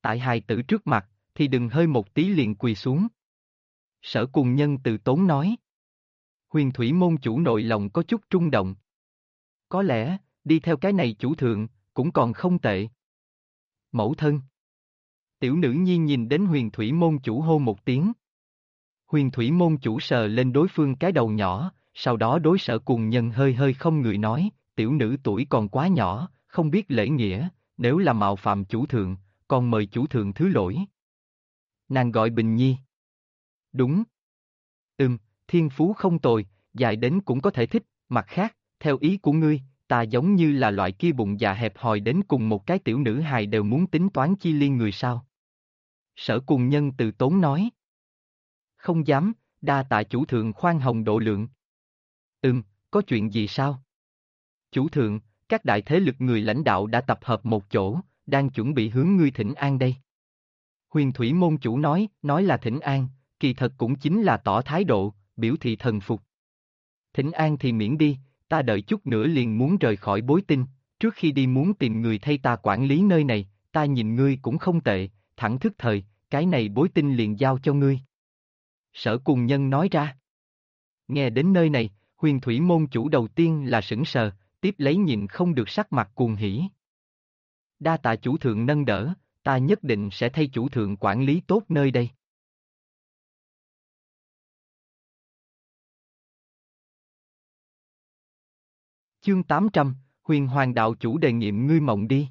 Tại hài tử trước mặt, thì đừng hơi một tí liền quỳ xuống. Sở Cùng Nhân từ tốn nói. Huyền thủy môn chủ nội lòng có chút rung động. Có lẽ, đi theo cái này chủ thượng, cũng còn không tệ. Mẫu thân. Tiểu nữ nhi nhìn đến huyền thủy môn chủ hô một tiếng. Huyền thủy môn chủ sờ lên đối phương cái đầu nhỏ, sau đó đối Sở Cùng Nhân hơi hơi không người nói, tiểu nữ tuổi còn quá nhỏ, không biết lễ nghĩa, nếu là mạo phạm chủ thượng, còn mời chủ thượng thứ lỗi. Nàng gọi Bình Nhi. Đúng. Thiên phú không tồi, dài đến cũng có thể thích, mặt khác, theo ý của ngươi, ta giống như là loại kia bụng dạ hẹp hòi đến cùng một cái tiểu nữ hài đều muốn tính toán chi liên người sao. Sở Cùng Nhân từ tốn nói. Không dám, đa tạ chủ thượng khoan hồng độ lượng. Có chuyện gì sao? Chủ thượng, các đại thế lực người lãnh đạo đã tập hợp một chỗ, đang chuẩn bị hướng ngươi thỉnh an đây. Huyền thủy môn chủ nói là thỉnh an, kỳ thật cũng chính là tỏ thái độ, biểu thị thần phục. Thỉnh an thì miễn đi, ta đợi chút nữa liền muốn rời khỏi Bối Tinh, trước khi đi muốn tìm người thay ta quản lý nơi này, ta nhìn ngươi cũng không tệ, thẳng thức thời, cái này Bối Tinh liền giao cho ngươi. Sở Cùng Nhân nói ra. Nghe đến nơi này, huyền thủy môn chủ đầu tiên là sững sờ, tiếp lấy nhìn không được sắc mặt cuồng hỉ. Đa tạ chủ thượng nâng đỡ, ta nhất định sẽ thay chủ thượng quản lý tốt nơi đây. Chương 800, Huyền Hoàng đạo chủ đề nghiệm ngươi mộng đi.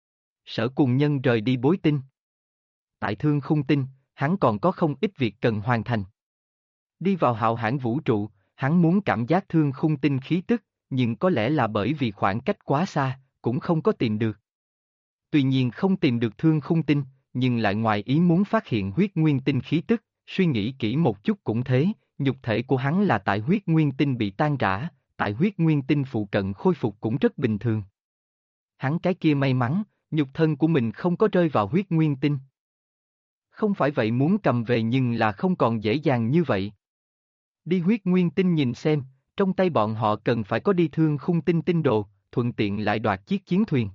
Sở Cùng Nhân rời đi Bối Tinh. Tại Thương Khung Tinh, hắn còn có không ít việc cần hoàn thành. Đi vào hạo hãn vũ trụ, hắn muốn cảm giác Thương Khung Tinh khí tức, nhưng có lẽ là bởi vì khoảng cách quá xa, cũng không có tìm được. Tuy nhiên không tìm được Thương Khung Tinh, nhưng lại ngoài ý muốn phát hiện huyết nguyên tinh khí tức, suy nghĩ kỹ một chút cũng thế, nhục thể của hắn là tại huyết nguyên tinh bị tan rã, tại huyết nguyên tinh phụ cận khôi phục cũng rất bình thường. Hắn cái kia may mắn, nhục thân của mình không có rơi vào huyết nguyên tinh. Không phải vậy muốn cầm về nhưng là không còn dễ dàng như vậy. Đi huyết nguyên tinh nhìn xem, trong tay bọn họ cần phải có đi Thương Khung Tinh tinh đồ, thuận tiện lại đoạt chiếc chiến thuyền.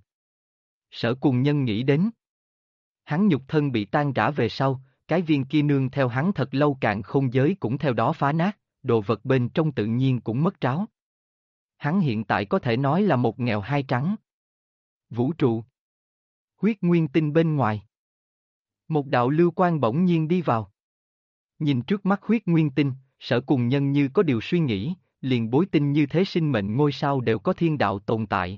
Sở Cùng Nhân nghĩ đến. Hắn nhục thân bị tan rã về sau, cái viên kia nương theo hắn thật lâu càn khôn giới cũng theo đó phá nát, đồ vật bên trong tự nhiên cũng mất tráo. Hắn hiện tại có thể nói là một nghèo hai trắng. Vũ trụ. Huyết nguyên tinh bên ngoài. Một đạo lưu quang bỗng nhiên đi vào. Nhìn trước mắt huyết nguyên tinh, Sở Cùng Nhân như có điều suy nghĩ, liền Bối Tinh như thế sinh mệnh ngôi sao đều có thiên đạo tồn tại.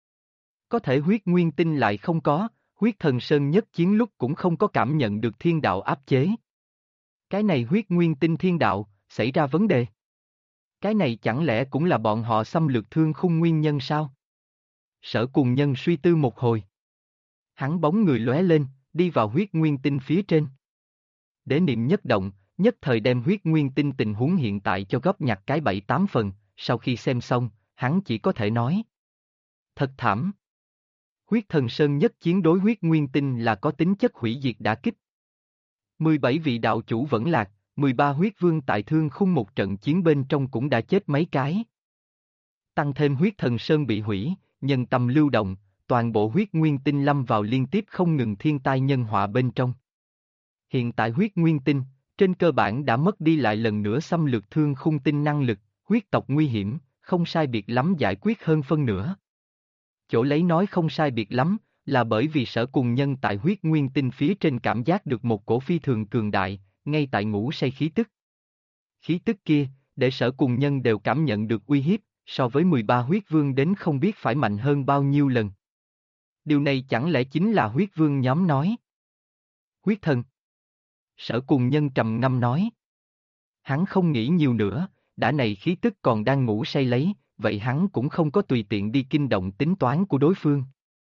Có thể huyết nguyên tinh lại không có, huyết thần sơn nhất chiến lúc cũng không có cảm nhận được thiên đạo áp chế. Cái này huyết nguyên tinh thiên đạo, xảy ra vấn đề. Cái này chẳng lẽ cũng là bọn họ xâm lược Thương Khung nguyên nhân sao? Sở Cùng Nhân suy tư một hồi. Hắn bóng người lóe lên, đi vào huyết nguyên tinh phía trên. Đế niệm nhất động, nhất thời đem huyết nguyên tinh tình huống hiện tại cho góp nhặt cái 7-8 phần, sau khi xem xong, hắn chỉ có thể nói. Thật thảm. Huyết thần sơn nhất chiến đối huyết nguyên tinh là có tính chất hủy diệt đả kích. 17 vị đạo chủ vẫn lạc, 13 huyết vương tại Thương Khung một trận chiến bên trong cũng đã chết mấy cái. Tăng thêm huyết thần sơn bị hủy, nhân tâm lưu động, toàn bộ huyết nguyên tinh lâm vào liên tiếp không ngừng thiên tai nhân họa bên trong. Hiện tại huyết nguyên tinh, trên cơ bản đã mất đi lại lần nữa xâm lược Thương Khung tinh năng lực, huyết tộc nguy hiểm, không sai biệt lắm giải quyết hơn phân nửa. Chỗ lấy nói không sai biệt lắm, là bởi vì Sở Cùng Nhân tại huyết nguyên tinh phía trên cảm giác được một cổ phi thường cường đại, ngay tại ngủ say khí tức. Khí tức kia, để Sở Cùng Nhân đều cảm nhận được uy hiếp, so với 13 huyết vương đến không biết phải mạnh hơn bao nhiêu lần. Điều này chẳng lẽ chính là huyết vương nhóm nói? Huyết thần. Sở Cùng Nhân trầm ngâm nói. Hắn không nghĩ nhiều nữa, đã này khí tức còn đang ngủ say lấy, vậy hắn cũng không có tùy tiện đi kinh động tính toán của đối phương.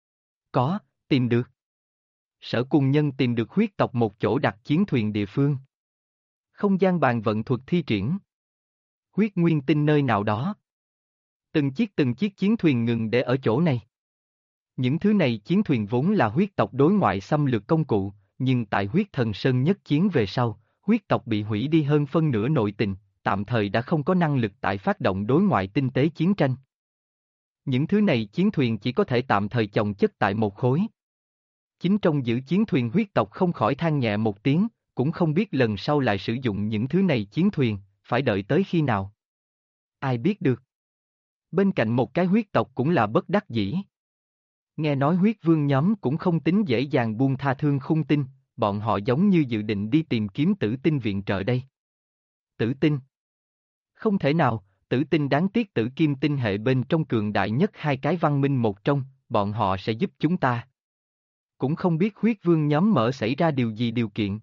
Có, tìm được. Sở Cùng Nhân tìm được huyết tộc một chỗ đặt chiến thuyền địa phương. Không gian bàn vận thuật thi triển. Huyết nguyên tinh nơi nào đó. Từng chiếc chiến thuyền ngừng để ở chỗ này. Những thứ này chiến thuyền vốn là huyết tộc đối ngoại xâm lược công cụ, nhưng tại huyết thần sơn nhất chiến về sau, huyết tộc bị hủy đi hơn phân nửa nội tình, tạm thời đã không có năng lực tại phát động đối ngoại tinh tế chiến tranh. Những thứ này chiến thuyền chỉ có thể tạm thời chồng chất tại một khối. Chính trong giữ chiến thuyền huyết tộc không khỏi than nhẹ một tiếng, cũng không biết lần sau lại sử dụng những thứ này chiến thuyền, phải đợi tới khi nào. Ai biết được. Bên cạnh một cái huyết tộc cũng là bất đắc dĩ. Nghe nói huyết vương nhóm cũng không tính dễ dàng buông tha Thương Khung Tinh, bọn họ giống như dự định đi tìm kiếm Tử Tinh viện trợ đây. Tử Tinh? Không thể nào, Tử Tinh đáng tiếc Tử Kim tinh hệ bên trong cường đại nhất hai cái văn minh một trong, bọn họ sẽ giúp chúng ta. Cũng không biết huyết vương nhóm mở xảy ra điều gì điều kiện.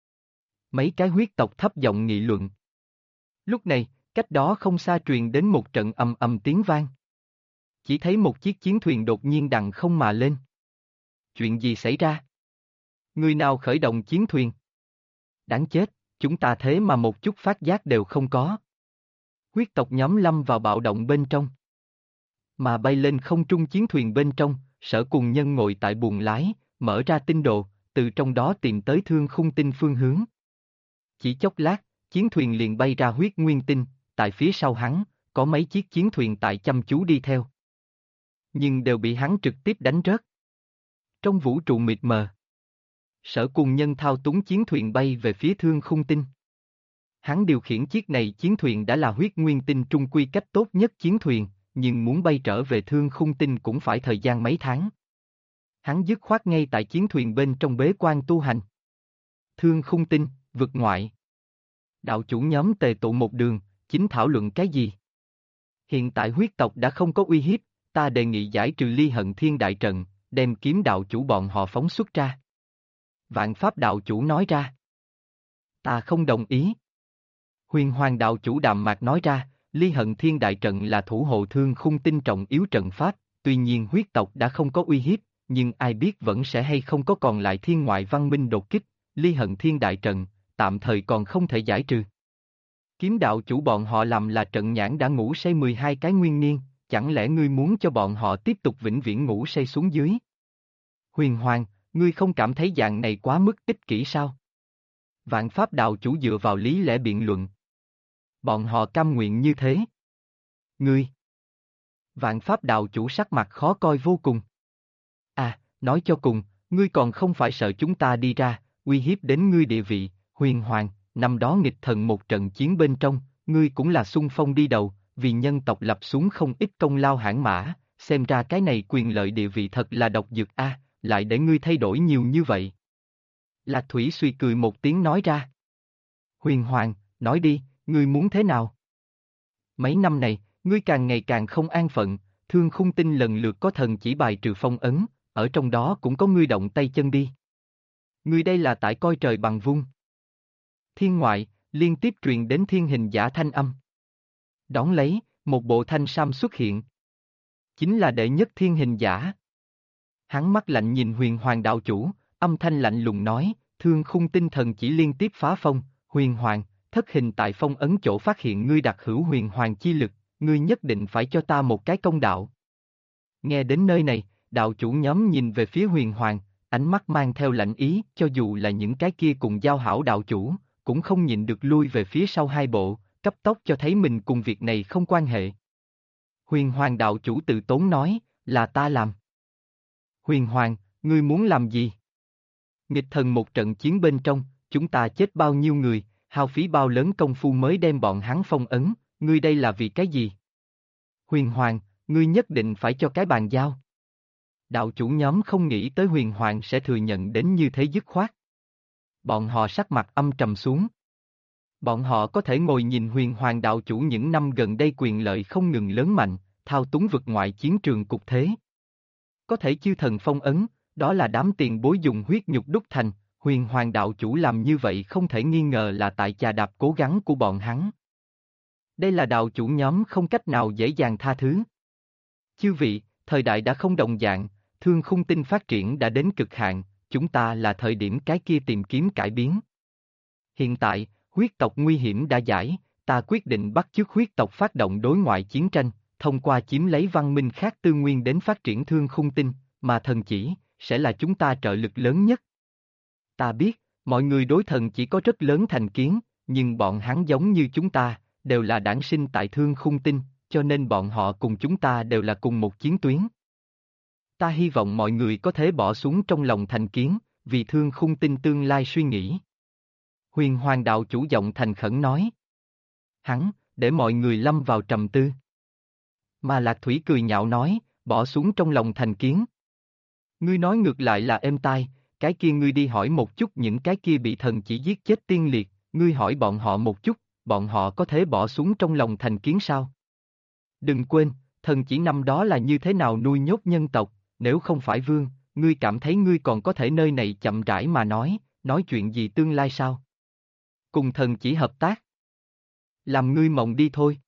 Mấy cái huyết tộc thấp giọng nghị luận. Lúc này, cách đó không xa truyền đến một trận ầm ầm tiếng vang. Chỉ thấy một chiếc chiến thuyền đột nhiên đằng không mà lên. Chuyện gì xảy ra? Người nào khởi động chiến thuyền? Đáng chết, chúng ta thế mà một chút phát giác đều không có. Huyết tộc nhóm lâm vào bạo động bên trong. Mà bay lên không trung chiến thuyền bên trong, Sở Cùng Nhân ngồi tại buồng lái, mở ra tinh đồ, từ trong đó tìm tới Thương Khung Tinh phương hướng. Chỉ chốc lát, chiến thuyền liền bay ra huyết nguyên tinh, tại phía sau hắn, có mấy chiếc chiến thuyền tại chăm chú đi theo. Nhưng đều bị hắn trực tiếp đánh rớt. Trong vũ trụ mịt mờ, Sở Cùng Nhân thao túng chiến thuyền bay về phía Thương Khung Tinh. Hắn điều khiển chiếc này chiến thuyền đã là huyết nguyên tinh trung quy cách tốt nhất chiến thuyền, nhưng muốn bay trở về Thương Khung Tinh cũng phải thời gian mấy tháng. Hắn dứt khoát ngay tại chiến thuyền bên trong bế quan tu hành. Thương Khung Tinh, vực ngoại. Đạo chủ nhóm tề tụ một đường, chính thảo luận cái gì? Hiện tại huyết tộc đã không có uy hiếp, ta đề nghị giải trừ Ly Hận Thiên đại trận, đem kiếm đạo chủ bọn họ phóng xuất ra. Vạn Pháp đạo chủ nói ra. Ta không đồng ý. Huyền Hoàng đạo chủ đạm mạc nói ra, Ly Hận Thiên đại trận là thủ hộ Thương Khung Tinh trọng yếu trận pháp, tuy nhiên huyết tộc đã không có uy hiếp, nhưng ai biết vẫn sẽ hay không có còn lại thiên ngoại văn minh đột kích, Ly Hận Thiên đại trận, tạm thời còn không thể giải trừ. Kiếm đạo chủ bọn họ làm là trận nhãn đã ngủ say 12 cái nguyên niên, chẳng lẽ ngươi muốn cho bọn họ tiếp tục vĩnh viễn ngủ say xuống dưới? Huyền Hoàng, ngươi không cảm thấy dạng này quá mức ích kỷ sao? Vạn Pháp đạo chủ dựa vào lý lẽ biện luận. Bọn họ cam nguyện như thế. Ngươi. Vạn Pháp đạo chủ sắc mặt khó coi vô cùng. À, nói cho cùng, ngươi còn không phải sợ chúng ta đi ra, uy hiếp đến ngươi địa vị, Huyền Hoàng, năm đó nghịch thần một trận chiến bên trong, ngươi cũng là xung phong đi đầu, vì nhân tộc lập xuống không ít công lao hãn mã, xem ra cái này quyền lợi địa vị thật là độc dược a, lại để ngươi thay đổi nhiều như vậy. Lạc Thủy suy cười một tiếng nói ra. Huyền Hoàng, nói đi, ngươi muốn thế nào? Mấy năm này, ngươi càng ngày càng không an phận, Thương Khung Tinh lần lượt có thần chỉ bài trừ phong ấn, ở trong đó cũng có ngươi động tay chân đi. Ngươi đây là tại coi trời bằng vung. Thiên ngoại, liên tiếp truyền đến thiên hình giả thanh âm. Đón lấy, một bộ thanh sam xuất hiện. Chính là đệ nhất thiên hình giả. Hắn mắt lạnh nhìn Huyền Hoàng đạo chủ, âm thanh lạnh lùng nói, Thương Khung Tinh thần chỉ liên tiếp phá phong, Huyền Hoàng, thất hình tại phong ấn chỗ phát hiện ngươi đặc hữu Huyền Hoàng chi lực, ngươi nhất định phải cho ta một cái công đạo. Nghe đến nơi này, đạo chủ nhóm nhìn về phía Huyền Hoàng, ánh mắt mang theo lạnh ý, cho dù là những cái kia cùng giao hảo đạo chủ, cũng không nhịn được lui về phía sau hai bộ, cấp tốc cho thấy mình cùng việc này không quan hệ. Huyền Hoàng đạo chủ tự tốn nói, là ta làm. Huyền Hoàng, ngươi muốn làm gì? Nghịch thần một trận chiến bên trong, chúng ta chết bao nhiêu người, hao phí bao lớn công phu mới đem bọn hắn phong ấn, ngươi đây là vì cái gì? Huyền Hoàng, ngươi nhất định phải cho cái bàn giao. Đạo chủ nhóm không nghĩ tới Huyền Hoàng sẽ thừa nhận đến như thế dứt khoát. Bọn họ sắc mặt âm trầm xuống. Bọn họ có thể ngồi nhìn Huyền Hoàng đạo chủ những năm gần đây quyền lợi không ngừng lớn mạnh, thao túng vực ngoại chiến trường cục thế. Có thể chư thần phong ấn, đó là đám tiền bối dùng huyết nhục đúc thành, Huyền Hoàng đạo chủ làm như vậy không thể nghi ngờ là tại chà đạp cố gắng của bọn hắn. Đây là đạo chủ nhóm không cách nào dễ dàng tha thứ. Chư vị, thời đại đã không đồng dạng, Thương Khung Tinh phát triển đã đến cực hạn, chúng ta là thời điểm cái kia tìm kiếm cải biến. Hiện tại, huyết tộc nguy hiểm đã giải, ta quyết định bắt chước huyết tộc phát động đối ngoại chiến tranh, thông qua chiếm lấy văn minh khác tư nguyên đến phát triển Thương Khung Tinh, mà thần chỉ sẽ là chúng ta trợ lực lớn nhất. Ta biết, mọi người đối thần chỉ có rất lớn thành kiến, nhưng bọn hắn giống như chúng ta, đều là đản sinh tại Thương Khung Tinh, cho nên bọn họ cùng chúng ta đều là cùng một chiến tuyến. Ta hy vọng mọi người có thể bỏ xuống trong lòng thành kiến, vì thương khung tinh tương lai suy nghĩ. Huyền Hoàng đạo chủ giọng thành khẩn nói. Hắn, để mọi người lâm vào trầm tư. Mà Lạc Thủy cười nhạo nói, bỏ xuống trong lòng thành kiến. Ngươi nói ngược lại là êm tai, cái kia ngươi đi hỏi một chút những cái kia bị thần chỉ giết chết tiên liệt, ngươi hỏi bọn họ một chút, bọn họ có thể bỏ xuống trong lòng thành kiến sao? Đừng quên, thần chỉ năm đó là như thế nào nuôi nhốt nhân tộc, nếu không phải vương, ngươi cảm thấy ngươi còn có thể nơi này chậm rãi mà nói chuyện gì tương lai sao? Cùng thần chỉ hợp tác. Làm ngươi mộng đi thôi.